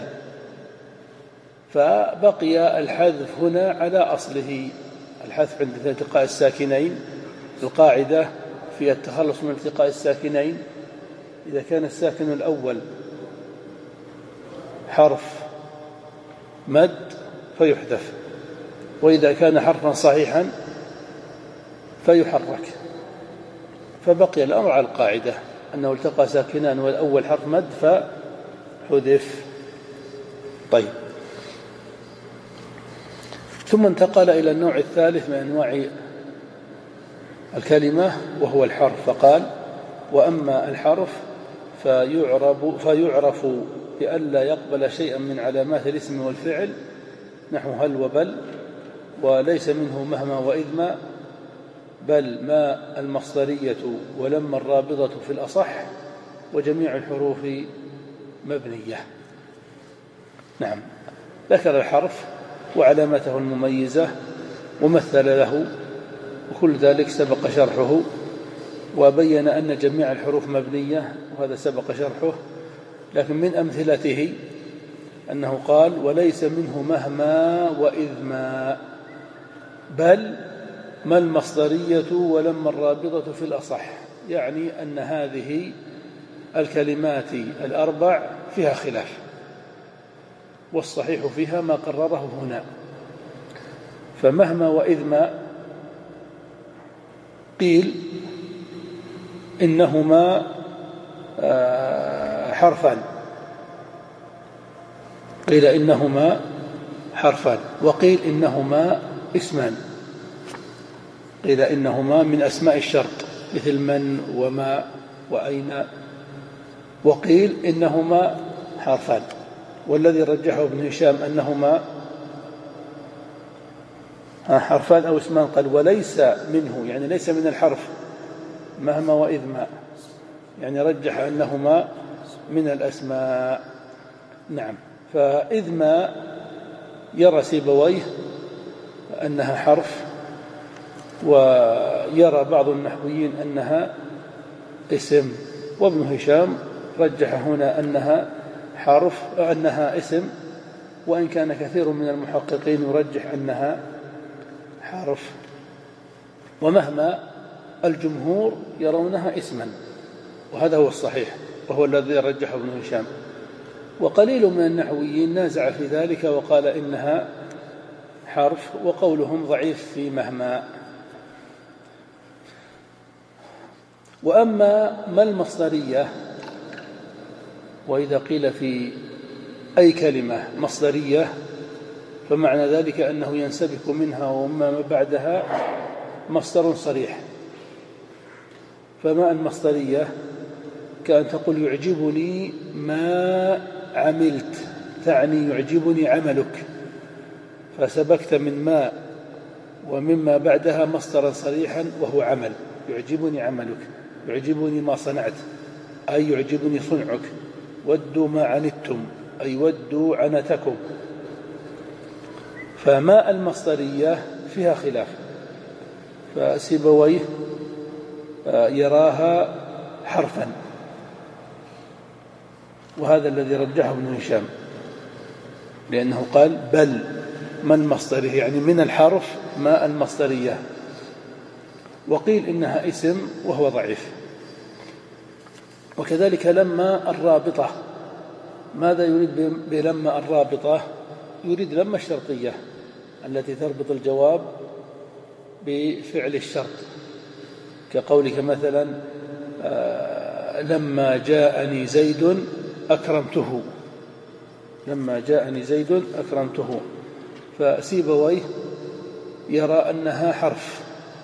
فبقي الحذف هنا على أصله. الحذف عند التقاء الساكنين، القاعدة في التخلص من التقاء الساكنين: إذا كان الساكن الأول حرف مد فيحذف، وإذا كان حرفا صحيحا فيحرك. فبقي الأمر على القاعدة أنه التقى ساكنان والأول حرف مد فحذف. طيب، ثم انتقل إلى النوع الثالث من أنواع الكلمة وهو الحرف، فقال: وأما الحرف فيعرب, فيعرف بألا يقبل شيئا من علامات الاسم والفعل نحو هل وبل، وليس منه مهما وإذما، بل ما المصدرية ولما الرابضة في الأصح، وجميع الحروف مبنية. نعم، ذكر الحرف وعلامته المميزة ومثل له، وكل ذلك سبق شرحه، وبين أن جميع الحروف مبنية، وهذا سبق شرحه. لكن من أمثلته أنه قال: وليس منه مهما وإذ ما، بل ما المصدرية ولما الرابطة في الأصح، يعني أن هذه الكلمات الأربع فيها خلاف، والصحيح فيها ما قرره هنا. فمهما وإذ ما قيل إنهما حرفان، قيل إنهما حرفان، وقيل إنهما اسمان، قيل إنهما من أسماء الشرط مثل من وما وأين، وقيل إنهما حرفان. والذي رجحه ابن هشام أنهما حرفان أو اسمان، قال: وليس منه، يعني ليس من الحرف مهما وإذ ما، يعني رجح أنهما من الأسماء. نعم، فإذ ما يرى سيبويه أنها حرف، ويرى بعض النحويين أنها اسم، وابن هشام رجح هنا أنها حرف، أنها اسم، وإن كان كثير من المحققين يرجح أنها حرف. ومهما الجمهور يرونها اسما، وهذا هو الصحيح، وهو الذي رجحه ابن هشام. وقليل من النحويين نازع في ذلك وقال إنها حرف، وقولهم ضعيف في مهما. وأما ما المصدرية، وإذا قيل في أي كلمة مصدرية فمعنى ذلك أنه ينسبك منها وما بعدها مصدر صريح. فما المصدرية كأن تقول: يعجبني ما عملت، تعني يعجبني عملك، فسبكت من ما ومما بعدها مصدرا صريحا وهو عمل. يعجبني عملك، يعجبني ما صنعت، أي يعجبني صنعك. ودوا ما عنتم، أي ودوا عنتكم. فما المصدرية فيها خلاف، فسيبويه يراها حرفا، وهذا الذي رجحه ابن هشام، لأنه قال: بل ما المصدرية، يعني من الحرف ما المصدرية. وقيل إنها اسم، وهو ضعيف. وكذلك لما الرابطة، ماذا يريد بلما الرابطة؟ يريد لما الشرطية التي تربط الجواب بفعل الشرط، كقولك مثلا: لما جاءني زيد أكرمته، لما جاءني زيد أكرمته. فسيبويه يرى أنها حرف،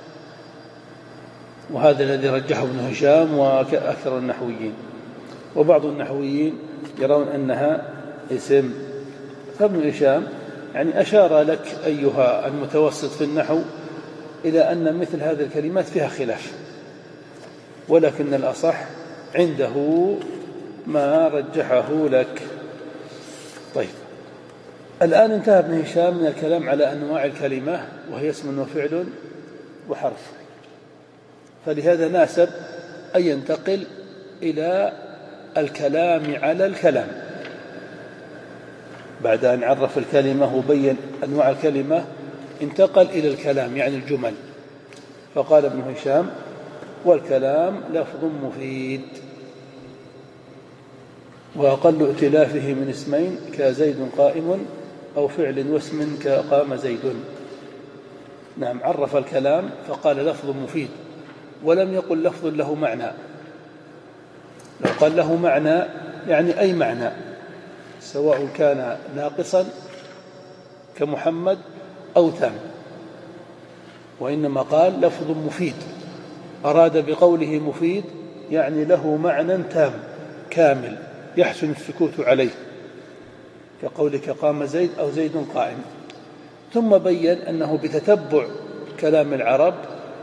وهذا الذي رجحه ابن هشام وأكثر النحويين. وبعض النحويين يرون أنها اسم. فابن هشام يعني أشار لك أيها المتوسط في النحو إلى أن مثل هذه الكلمات فيها خلاف، ولكن الأصح عنده ما رجحه لك. طيب، الآن انتهى ابن هشام من الكلام على أنواع الكلمة، وهي اسم وفعل وحرف، فلهذا ناسب أن ينتقل إلى الكلام على الكلام. بعد أن عرف الكلمة وبين أنواع الكلمة انتقل إلى الكلام، يعني الجمل. فقال ابن هشام: والكلام لفظ مفيد، وأقل ائتلافه من اسمين كزيد قائم، أو فعل واسم كقام زيد. نعم، عرف الكلام فقال لفظ مفيد، ولم يقل لفظ له معنى. لو قال له معنى يعني أي معنى، سواء كان ناقصا كمحمد أو تام، وإنما قال لفظ مفيد، أراد بقوله مفيد يعني له معنى تام كامل يحسن السكوت عليه، كقولك قام زيد أو زيد قائم. ثم بين أنه بتتبع كلام العرب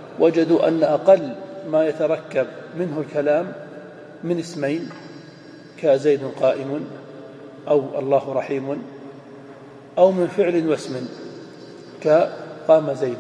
وجدوا أن أقل ما يتركب منه الكلام من اسمين، كزيد قائم أو الله رحيم، أو من فعل واسم كقام زيد.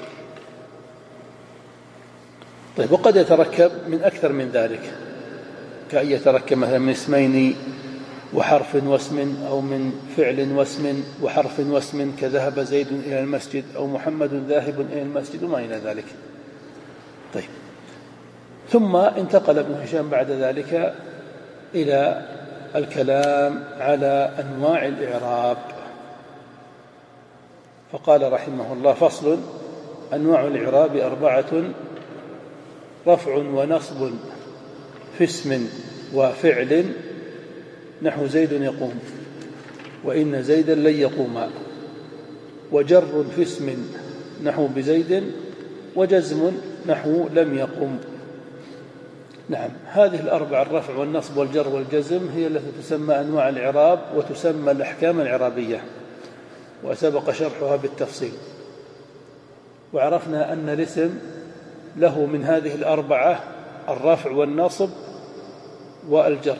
طيب، وقد يتركب من أكثر من ذلك، كأن يتركب مثلا من اسمين وحرف واسم، أو من فعل واسم وحرف واسم كذهب زيد إلى المسجد، أو محمد ذاهب إلى المسجد، وما إلى ذلك. طيب، ثم انتقل ابن هشام بعد ذلك إلى الكلام على أنواع الإعراب، فقال رحمه الله: فصل: أنواع الإعراب أربعة: رفع ونصب في اسم وفعل، نحو زيد يقوم وإن زيدا لن يقوما، وجر في اسم نحو بزيد، وجزم نحو لم يقم. نعم، هذه الأربع: الرفع والنصب والجر والجزم، هي التي تسمى أنواع الإعراب وتسمى الأحكام الإعرابية، وسبق شرحها بالتفصيل. وعرفنا أن الاسم له من هذه الأربعة الرفع والنصب والجر،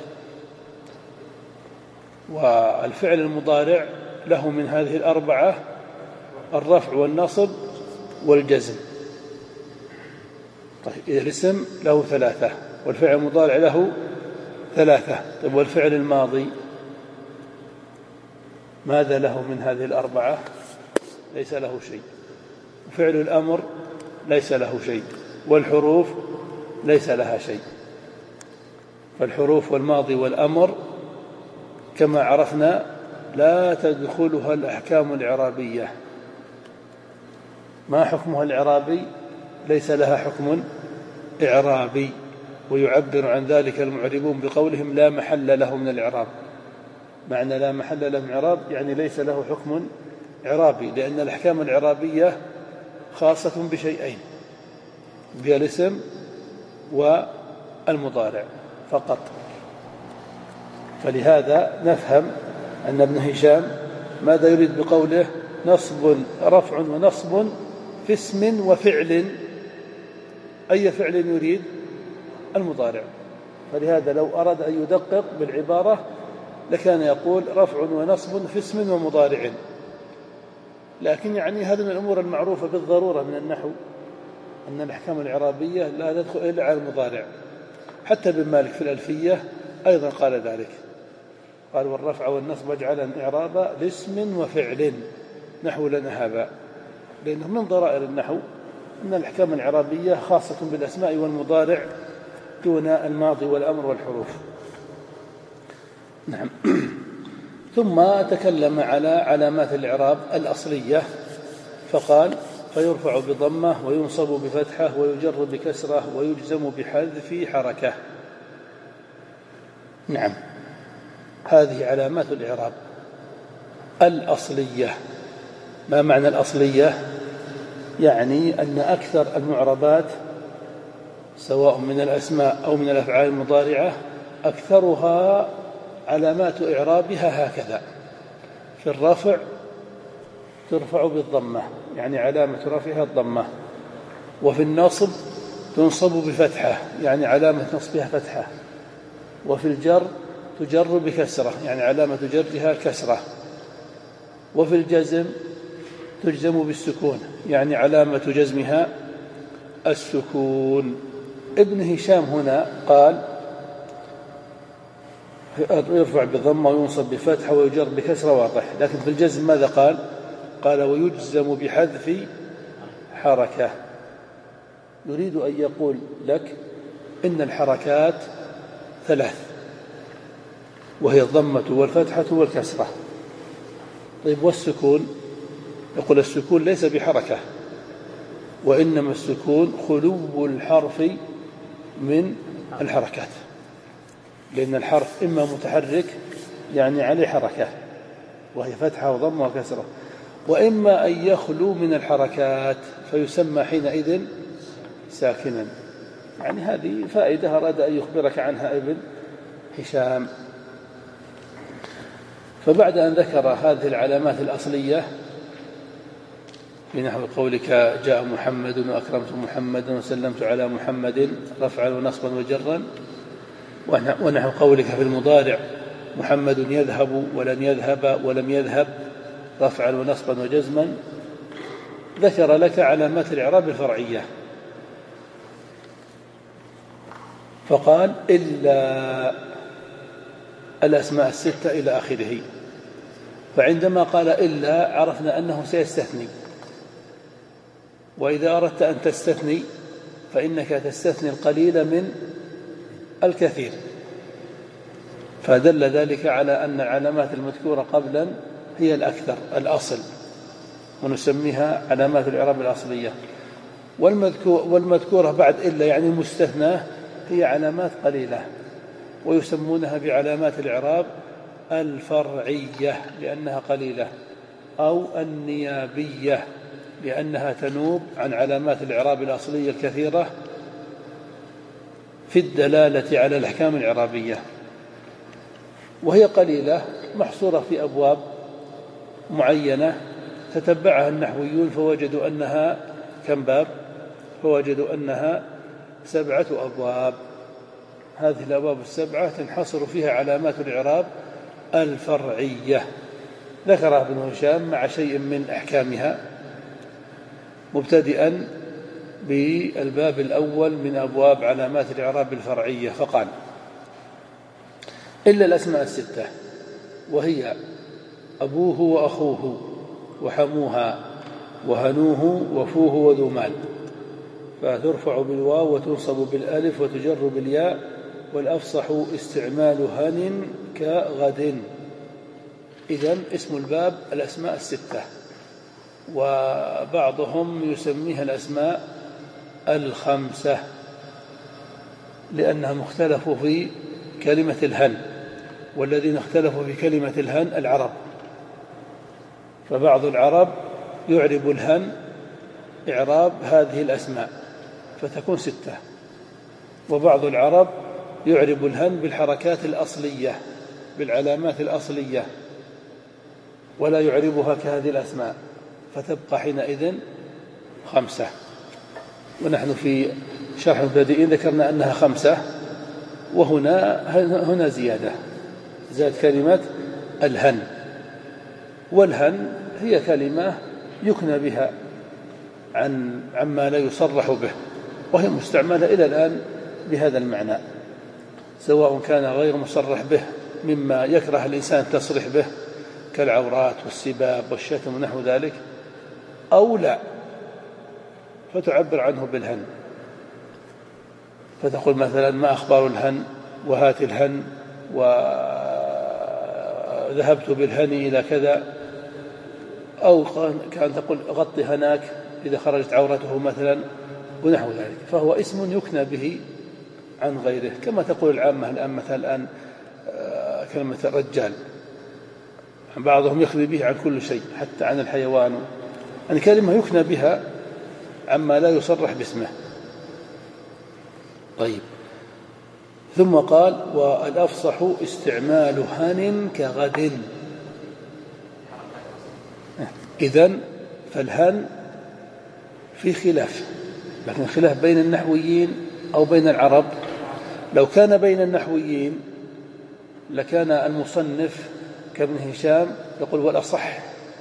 والفعل المضارع له من هذه الأربعة الرفع والنصب والجزم. طيب، إذا الاسم له ثلاثة والفعل المضارع له ثلاثة. طيب، والفعل الماضي ماذا له من هذه الأربعة؟ ليس له شيء. وفعل الأمر ليس له شيء، والحروف ليس لها شيء. فالحروف والماضي والأمر كما عرفنا لا تدخلها الأحكام الإعرابية. ما حكمها الإعرابي؟ ليس لها حكم إعرابي، ويعبر عن ذلك المعربون بقولهم: لا محل له من الإعراب. معنى لا محل له من الإعراب يعني ليس له حكم إعرابي، لأن الأحكام الإعرابية خاصة بشيئين: بالاسم والمضارع فقط. فلهذا نفهم أن ابن هشام ماذا يريد بقوله: نصب رفع ونصب في اسم وفعل. أي فعل يريد؟ المضارع. فلهذا لو أراد أن يدقق بالعبارة لكان يقول: رفع ونصب في اسم ومضارع. لكن يعني هذا من الأمور المعروفة بالضرورة من النحو، أن الأحكام الإعرابية لا تدخل إلا على المضارع. حتى ابن مالك في الألفية أيضا قال ذلك، قال: والرفع والنصب اجعلا إعرابا لاسم وفعل، نحو لن أهابا. لأنه من ضرائر النحو أن الأحكام الإعرابية خاصة بالأسماء والمضارع دون الماضي والأمر والحروف. نعم. ثم تكلم على علامات الإعراب الأصلية، فقال: فيرفع بضمة وينصب بفتحة ويجر بكسرة ويجزم بحذف حركة. نعم، هذه علامات الإعراب الأصلية. ما معنى الأصلية؟ يعني أن أكثر المعربات سواء من الأسماء أو من الأفعال المضارعة أكثرها علامات إعرابها هكذا: في الرفع ترفع بالضمة، يعني علامة رفعها الضمة. وفي النصب تنصب بفتحة، يعني علامة نصبها فتحة. وفي الجر تجر بكسرة، يعني علامة جرها الكسرة. وفي الجزم تجزم بالسكون، يعني علامة جزمها السكون. ابن هشام هنا قال: يرفع بالضمة وينصب بفتحة ويجر بكسرة، واضح. لكن في الجزم ماذا قال؟ قال: ويجزم بحذف حركة. يريد أن يقول لك إن الحركات ثلاث، وهي الضمة والفتحة والكسرة. طيب، والسكون؟ يقول: السكون ليس بحركة، وإنما السكون خلو الحرف من الحركات، لأن الحرف إما متحرك يعني عليه حركة وهي فتحة وضمة وكسرة، وإما أن يخلو من الحركات فيسمى حينئذ ساكنا. يعني هذه فائدة أراد أن يخبرك عنها ابن هشام. فبعد أن ذكر هذه العلامات الأصلية بنحو قولك: جاء محمد وأكرمت محمدا وسلمت على محمد، رفعا ونصبا وجرا، ونحو قولك في المضارع محمد يذهب ولن يذهب ولم يذهب رفعا ونصبا وجزما، ذكر لك علامات الإعراب الفرعية فقال إلا الأسماء الستة إلى آخره. فعندما قال إلا عرفنا أنه سيستثني، وإذا أردت أن تستثني فإنك تستثني القليل من الكثير، فدل ذلك على أن العلامات المذكورة قبلا هي الأكثر الأصل، ونسميها علامات الإعراب الأصلية. والمذكورة بعد إلا يعني المستثنى هي علامات قليلة، ويسمونها بعلامات الإعراب الفرعية لأنها قليلة، أو النيابية لأنها تنوب عن علامات الإعراب الأصلية الكثيرة في الدلالة على الأحكام الإعرابية. وهي قليلة محصورة في أبواب معينة تتبعها النحويون فوجدوا أنها كم باب؟ فوجدوا أنها سبعة أبواب. هذه الأبواب السبعة تنحصر فيها علامات الإعراب الفرعية، ذكرها ابن هشام مع شيء من أحكامها، مبتدئا بالباب الأول من أبواب علامات الإعراب الفرعية، فقال إلا الأسماء الستة، وهي أبوه وأخوه وحموها وهنوه وفوه وذو مال، فترفع بالواو وتنصب بالألف وتجر بالياء، والأفصح استعمال هن كغد. إذن اسم الباب الأسماء الستة، وبعضهم يسميها الأسماء الخمسة لأنهم اختلفوا في كلمة الهن، والذين اختلفوا في كلمة الهن العرب، فبعض العرب يعرب الهن إعراب هذه الأسماء فتكون ستة، وبعض العرب يعرب الهن بالحركات الأصلية بالعلامات الأصلية ولا يعربها كهذه الأسماء، فتبقى حينئذ خمسة. ونحن في شرح المبتدئين ذكرنا أنها خمسة، وهنا هنا زيادة، زاد كلمة الهن. والهن هي كلمة يكنى بها عن عما لا يصرح به، وهي مستعملة إلى الآن بهذا المعنى، سواء كان غير مصرح به مما يكره الإنسان التصريح به كالعورات والسباب والشتم ونحو ذلك، أو لا، فتعبر عنه بالهن، فتقول مثلا ما أخبار الهن وهات الهن وذهبت بالهن إلى كذا، أو كان تقول غطي هناك إذا خرجت عورته مثلا ونحو ذلك، فهو اسم يكنى به عن غيره، كما تقول العامة الآن مثلا الآن كلمة الرجال، بعضهم يخلي به عن كل شيء حتى عن الحيوان، يعني كلمة يكنى بها عما لا يصرح باسمه. طيب، ثم قال والأفصح استعمال هن كغد. إذن فالهن في خلاف، لكن خلاف بين النحويين أو بين العرب. لو كان بين النحويين لكان المصنف كابن هشام يقول والأصح،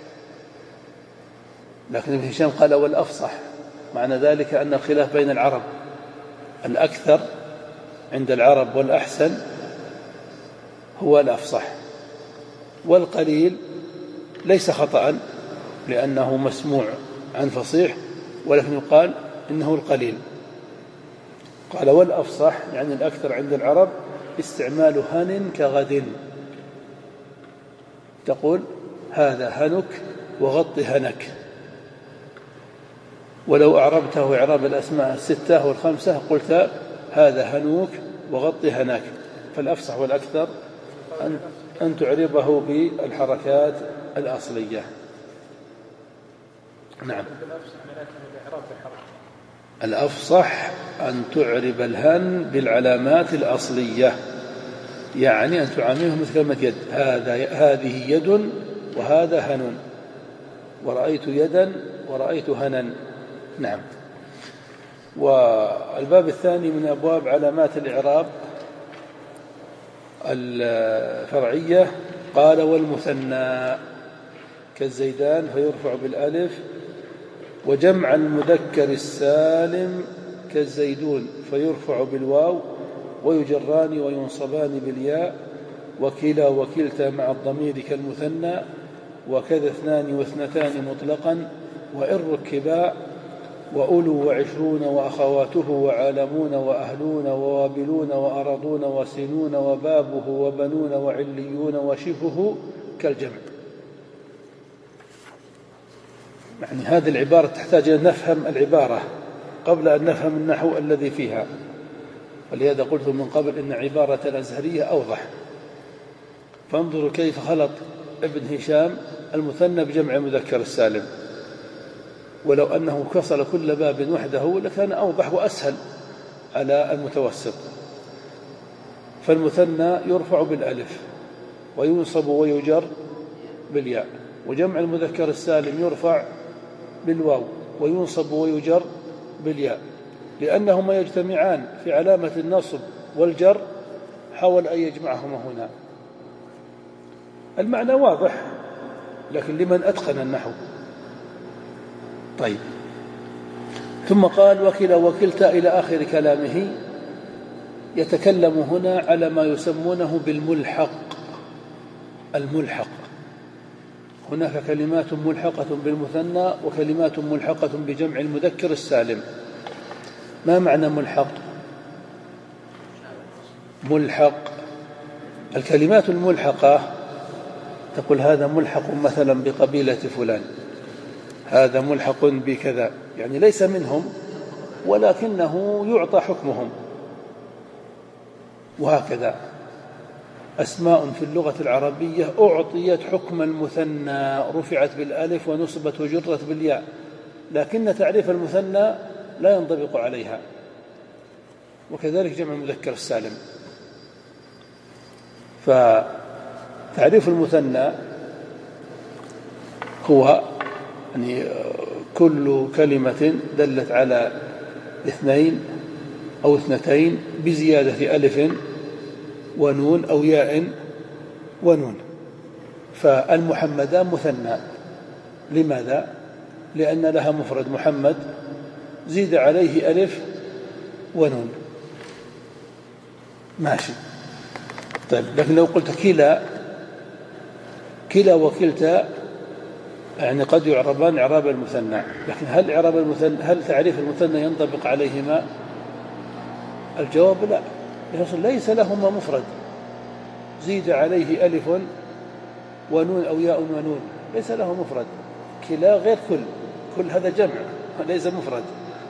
لكن ابن هشام قال والأفصح، معنى ذلك أن الخلاف بين العرب، الأكثر عند العرب والأحسن هو الأفصح، والقليل ليس خطأ لأنه مسموع عن فصيح، ولكن يقال إنه القليل. قال والأفصح يعني الأكثر عند العرب استعمال هن كغد، تقول هذا هنك وغطي هنك، ولو أعربته إعراب الأسماء الستة والخمسة قلت هذا هنوك وغطي هناك. فالأفصح والأكثر أن, أن تعربه بالحركات الأصلية. نعم، الأفصح أن تعرب الهن بالعلامات الأصلية، يعني أن تعامله مثل كلمة يد، هذا هذه يد وهذا هن، ورأيت يدا ورأيت هنا. نعم. والباب الثاني من أبواب علامات الإعراب الفرعية قال والمثنى كالزيدان فيرفع بالألف، وجمع المذكر السالم كالزيدون فيرفع بالواو، ويجران وينصبان بالياء، وكلا وكلتا مع الضمير كالمثنى، وكذا اثنان واثنتان مطلقا وإن ركبا، وأولو وعشرون وأخواته وعالمون وأهلون ووابلون وأرضون وسنون وبابه وبنون وعليون وشبهه كالجمع. يعني هذه العبارة تحتاج أن نفهم العبارة قبل أن نفهم النحو الذي فيها، ولهذا قلت من قبل إن عبارة الأزهرية أوضح. فانظروا كيف خلط ابن هشام المثنى بجمع مذكر السالم، ولو أنه فصل كل باب وحده لكان أوضح وأسهل على المتوسط. فالمثنى يرفع بالألف وينصب ويجر بالياء، وجمع المذكر السالم يرفع بالواو وينصب ويجر بالياء، لأنهما يجتمعان في علامة النصب والجر، حاول أن يجمعهما هنا. المعنى واضح لكن لمن أتقن النحو. طيب، ثم قال وكلا وكلتا إلى آخر كلامه. يتكلم هنا على ما يسمونه بالملحق. الملحق، هناك كلمات ملحقة بالمثنى وكلمات ملحقة بجمع المذكر السالم. ما معنى ملحق؟ ملحق الكلمات الملحقة تقول هذا ملحق مثلا بقبيلة فلان، هذا ملحق بكذا، يعني ليس منهم ولكنه يعطى حكمهم. وهكذا أسماء في اللغة العربية أعطيت حكم المثنى، رفعت بالألف ونصبت وجرت بالياء، لكن تعريف المثنى لا ينطبق عليها. وكذلك جمع المذكر السالم. فتعريف المثنى هو يعني كل كلمة دلت على اثنين أو اثنتين بزيادة ألف ونون أو ياء ونون. فالمحمدان مثنى. لماذا؟ لأن لها مفرد محمد زيد عليه ألف ونون. ماشي. طيب، لكن لو قلت كلا كلا وكلتا يعني قد يعربان إعراب المثنى، لكن هل إعراب المثنى هل تعريف المثنى ينطبق عليهما؟ الجواب لا، ليس لهما مفرد زيد عليه ألف ونون أو ياء ونون، ليس له مفرد. كلا غير كل، كل هذا جمع ليس مفرد.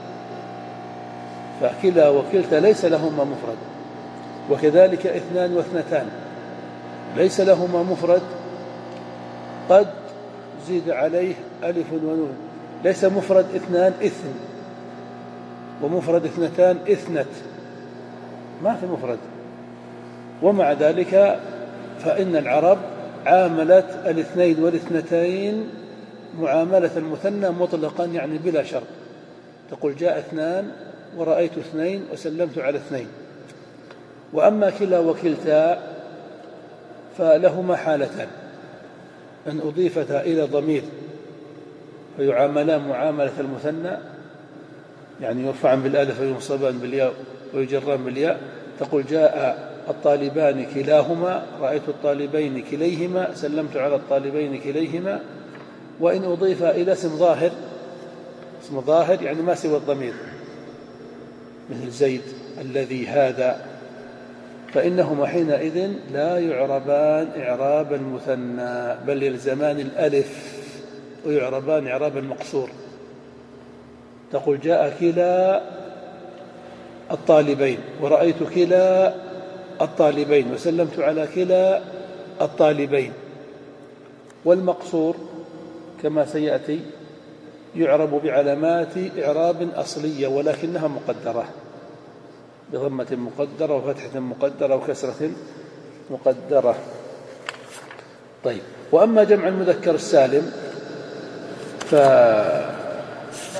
فكلا وكلتا ليس لهما مفرد. وكذلك اثنان واثنتان ليس لهما مفرد قد زيد عليه ألف ونون، ليس مفرد اثنان إثن، ومفرد اثنتان إثنت، ما في مفرد. ومع ذلك فإن العرب عاملت الاثنين والاثنتين معاملة المثنى مطلقا، يعني بلا شرط. تقول جاء اثنان ورأيت اثنين وسلمت على اثنين. وأما كلا وكلتا فلهما حالتان: أن أضيفتا إلى ضمير فيعاملان معاملة المثنى، يعني يرفعان بالألف وينصبان بالياء ويجران بالياء. تقول جاء الطالبان كلاهما، رأيت الطالبين كليهما، سلمت على الطالبين كليهما. وإن أضيف إلى اسم ظاهر، اسم ظاهر يعني ما سوى الضمير، مثل زيد الذي هذا، فإنهما حينئذ لا يعربان إعراب المثنى، بل يلزمان الألف ويعربان إعراب المقصور. تقول جاء كلا الطالبين ورأيت كلا الطالبين وسلمت على كلا الطالبين. والمقصور كما سيأتي يعرب بعلامات إعراب أصلية ولكنها مقدرة، بضمة مقدرة وفتحة مقدرة وكسرة مقدرة. طيب، وأما جمع المذكر السالم ف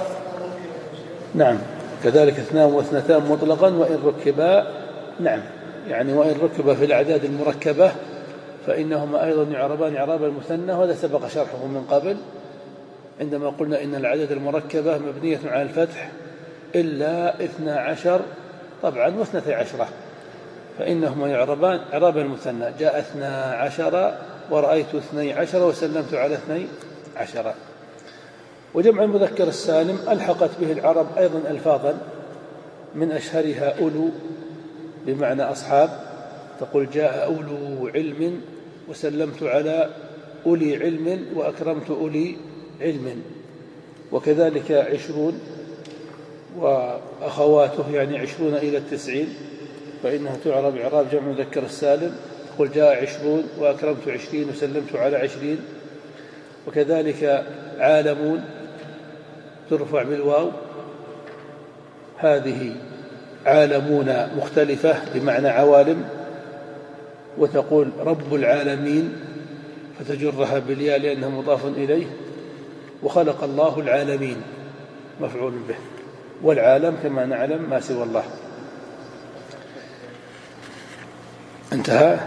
نعم كذلك اثنان واثنتان مطلقا وإن ركبا. نعم يعني وإن ركب في الأعداد المركبة فإنهما أيضا يعربان إعراب المثنى، وهذا سبق شرحه من قبل عندما قلنا إن الأعداد المركبة مبنية على الفتح إلا اثنا عشر طبعا واثنتي عشرة، فإنهما يعربان إعراب المثنى. جاء اثنا عشر ورأيت اثني عشر وسلمت على اثني عشر. وجمع المذكر السالم ألحقت به العرب أيضا ألفاظا من أشهرها أولو بمعنى أصحاب، تقول جاء أولو علم وسلمت على أولي علم وأكرمت أولي علم. وكذلك عشرون وأخواته يعني عشرون إلى التسعين، فإنها تعرب إعراب جمع مذكر السالم، تقول جاء عشرون وأكرمت عشرين وسلمت على عشرين. وكذلك عالمون ترفع بالواو، هذه عالمون مختلفة بمعنى عوالم، وتقول رب العالمين فتجرها بالياء لأنها مضاف إليه. وخلق الله العالمين مفعول به، والعالم كما نعلم ما سوى الله. انتهى.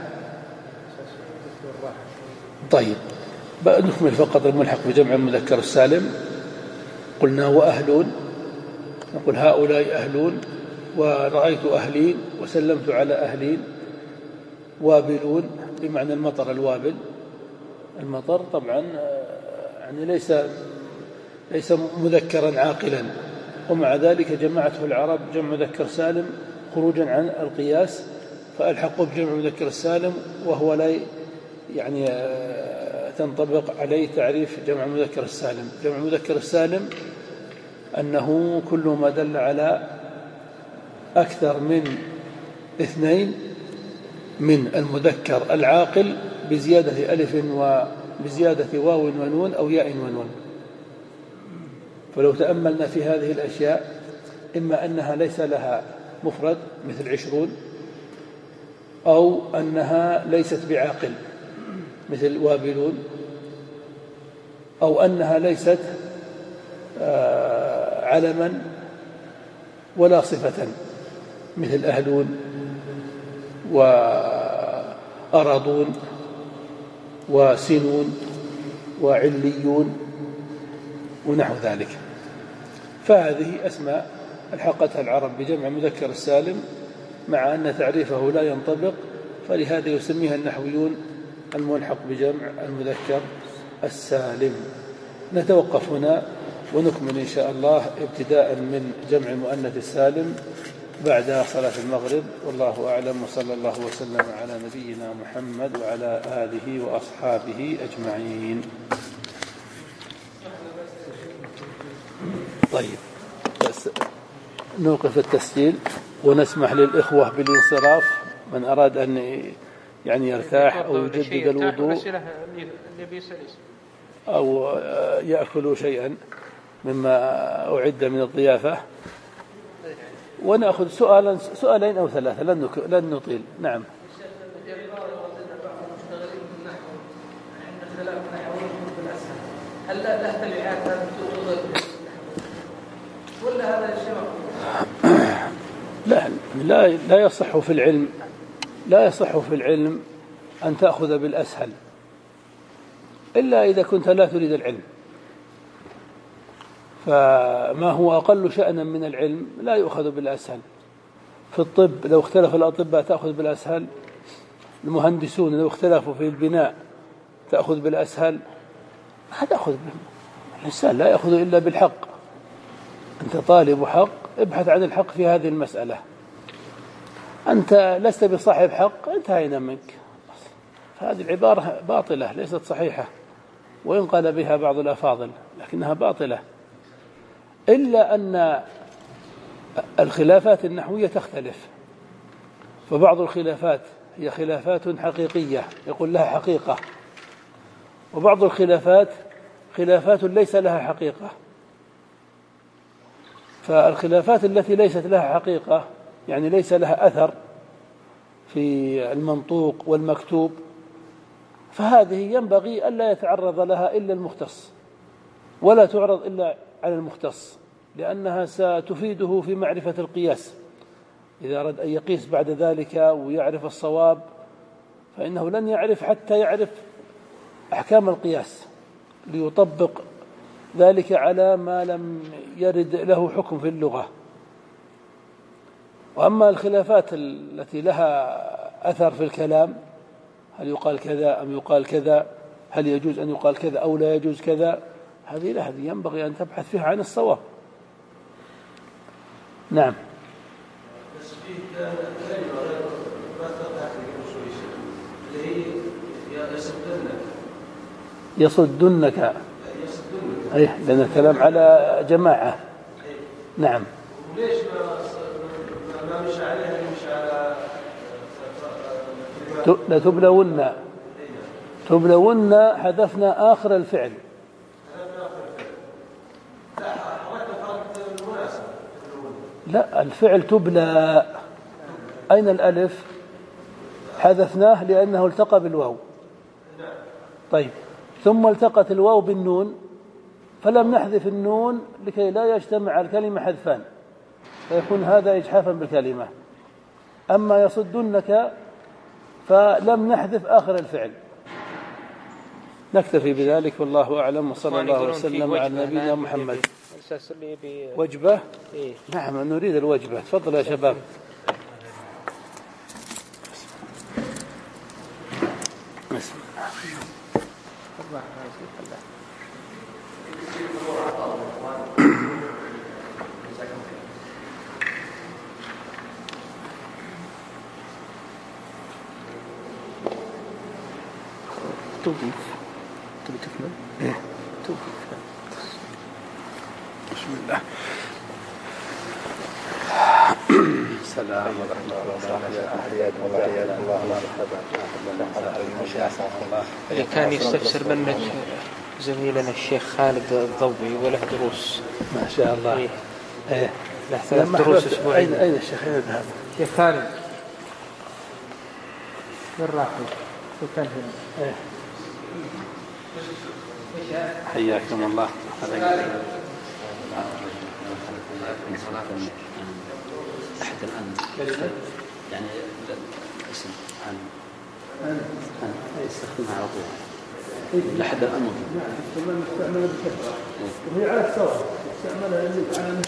طيب نكمل فقط الملحق بجمع المذكر السالم. قلنا وأهلون، نقول هؤلاء أهلون، ورأيت أهلين وسلمت على أهلين. وابلون بمعنى المطر، الوابل المطر طبعا يعني ليس ليس مذكرا عاقلا، ومع ذلك جمعته العرب جمع مذكر سالم خروجا عن القياس، فألحقوا بجمع مذكر السالم وهو لا يعني تنطبق عليه تعريف جمع مذكر السالم. جمع مذكر السالم أنه كل ما دل على أكثر من اثنين من المذكر العاقل بزيادة ألف وبزيادة واو ونون أو ياء ونون. فلو تأملنا في هذه الأشياء، إما أنها ليس لها مفرد مثل عشرون، أو أنها ليست بعاقل مثل وابلون، أو أنها ليست علما ولا صفة مثل أهلون وأرضون وسنون وعليون ونحو ذلك. فهذه أسماء الحقتها العرب بجمع مذكر السالم، مع أن تعريفه لا ينطبق، فلهذا يسميها النحويون الملحق بجمع المذكر السالم. نتوقف هنا ونكمل إن شاء الله ابتداء من جمع المؤنث السالم بعد صلاة المغرب، والله أعلم، وصلى الله وسلم على نبينا محمد وعلى آله وأصحابه أجمعين. طيب بس نوقف التسجيل ونسمح للإخوة بالانصراف، من أراد أن يعني يرتاح أو يجدد الوضوء أو يأكل شيئا مما أعد من الضيافة، ونأخذ سؤالا سؤالين أو ثلاثة لن نطيل. نعم. هل لا تبعات ولا هذا الشيء؟ لا لا لا يصح في العلم لا يصح في العلم أن تأخذ بالأسهل إلا إذا كنت لا تريد العلم. فما هو أقل شأنا من العلم لا يؤخذ بالأسهل. في الطب لو اختلف الأطباء تأخذ بالأسهل، المهندسون لو اختلفوا في البناء تأخذ بالأسهل، ما تأخذ. الإنسان لا يأخذ إلا بالحق. أنت طالب حق، ابحث عن الحق في هذه المسألة. أنت لست بصاحب حق، انتهينا منك. فهذه العبارة باطلة ليست صحيحة، وإن قال بها بعض الأفاضل لكنها باطلة، إلا أن الخلافات النحوية تختلف. فبعض الخلافات هي خلافات حقيقية يقول لها حقيقة، وبعض الخلافات خلافات ليس لها حقيقة. فالخلافات التي ليست لها حقيقة يعني ليس لها أثر في المنطوق والمكتوب، فهذه ينبغي ألا يتعرض لها إلا المختص، ولا تعرض إلا على المختص، لأنها ستفيده في معرفة القياس إذا أراد أن يقيس بعد ذلك ويعرف الصواب فإنه لن يعرف حتى يعرف أحكام القياس ليطبق ذلك على ما لم يرد له حكم في اللغة. وأما الخلافات التي لها أثر في الكلام، هل يقال كذا أم يقال كذا، هل يجوز أن يقال كذا أو لا يجوز كذا، هذه لا هذه ينبغي أن تبحث فيها عن الصواب. نعم. يصدنك، أي لأن الكلام على جماعة. نعم. وليش ما مشى عليها يمشي على لتبلون تبلون حذفنا آخر الفعل. لا، الفعل تبلى، أين الألف؟ حذفناه لأنه التقى بالواو. طيب، ثم التقت الواو بالنون فلم نحذف النون لكي لا يجتمع الكلمة حذفان فيكون هذا إجحافا بالكلمة. أما يصدنك فلم نحذف آخر الفعل. نكتفي بذلك والله أعلم، وصلى الله وسلم على نبينا محمد. وجبة؟ إيه؟ نعم نريد الوجبة. تفضل يا شباب. بسم الله. توقيف. تبي تكمل؟ إيه توقيف. بسم الله. السلام ورحمة الله وبركاته. اللي كان يستفسر منك زميلنا الشيخ خالد الضوبي وله دروس ما شاء الله. إيه. إيه. له ثلاث دروس أسبوعية. أين أين الشيخ هذا؟ الشيخ خالد وين راح؟ وكان هنا. إيه. حياكم الله. أحد الآن يعني اسم عن عن يستخدمها على طول لحد الآن. نعم، استعملها بكثرة وهي على السواء، استعملها على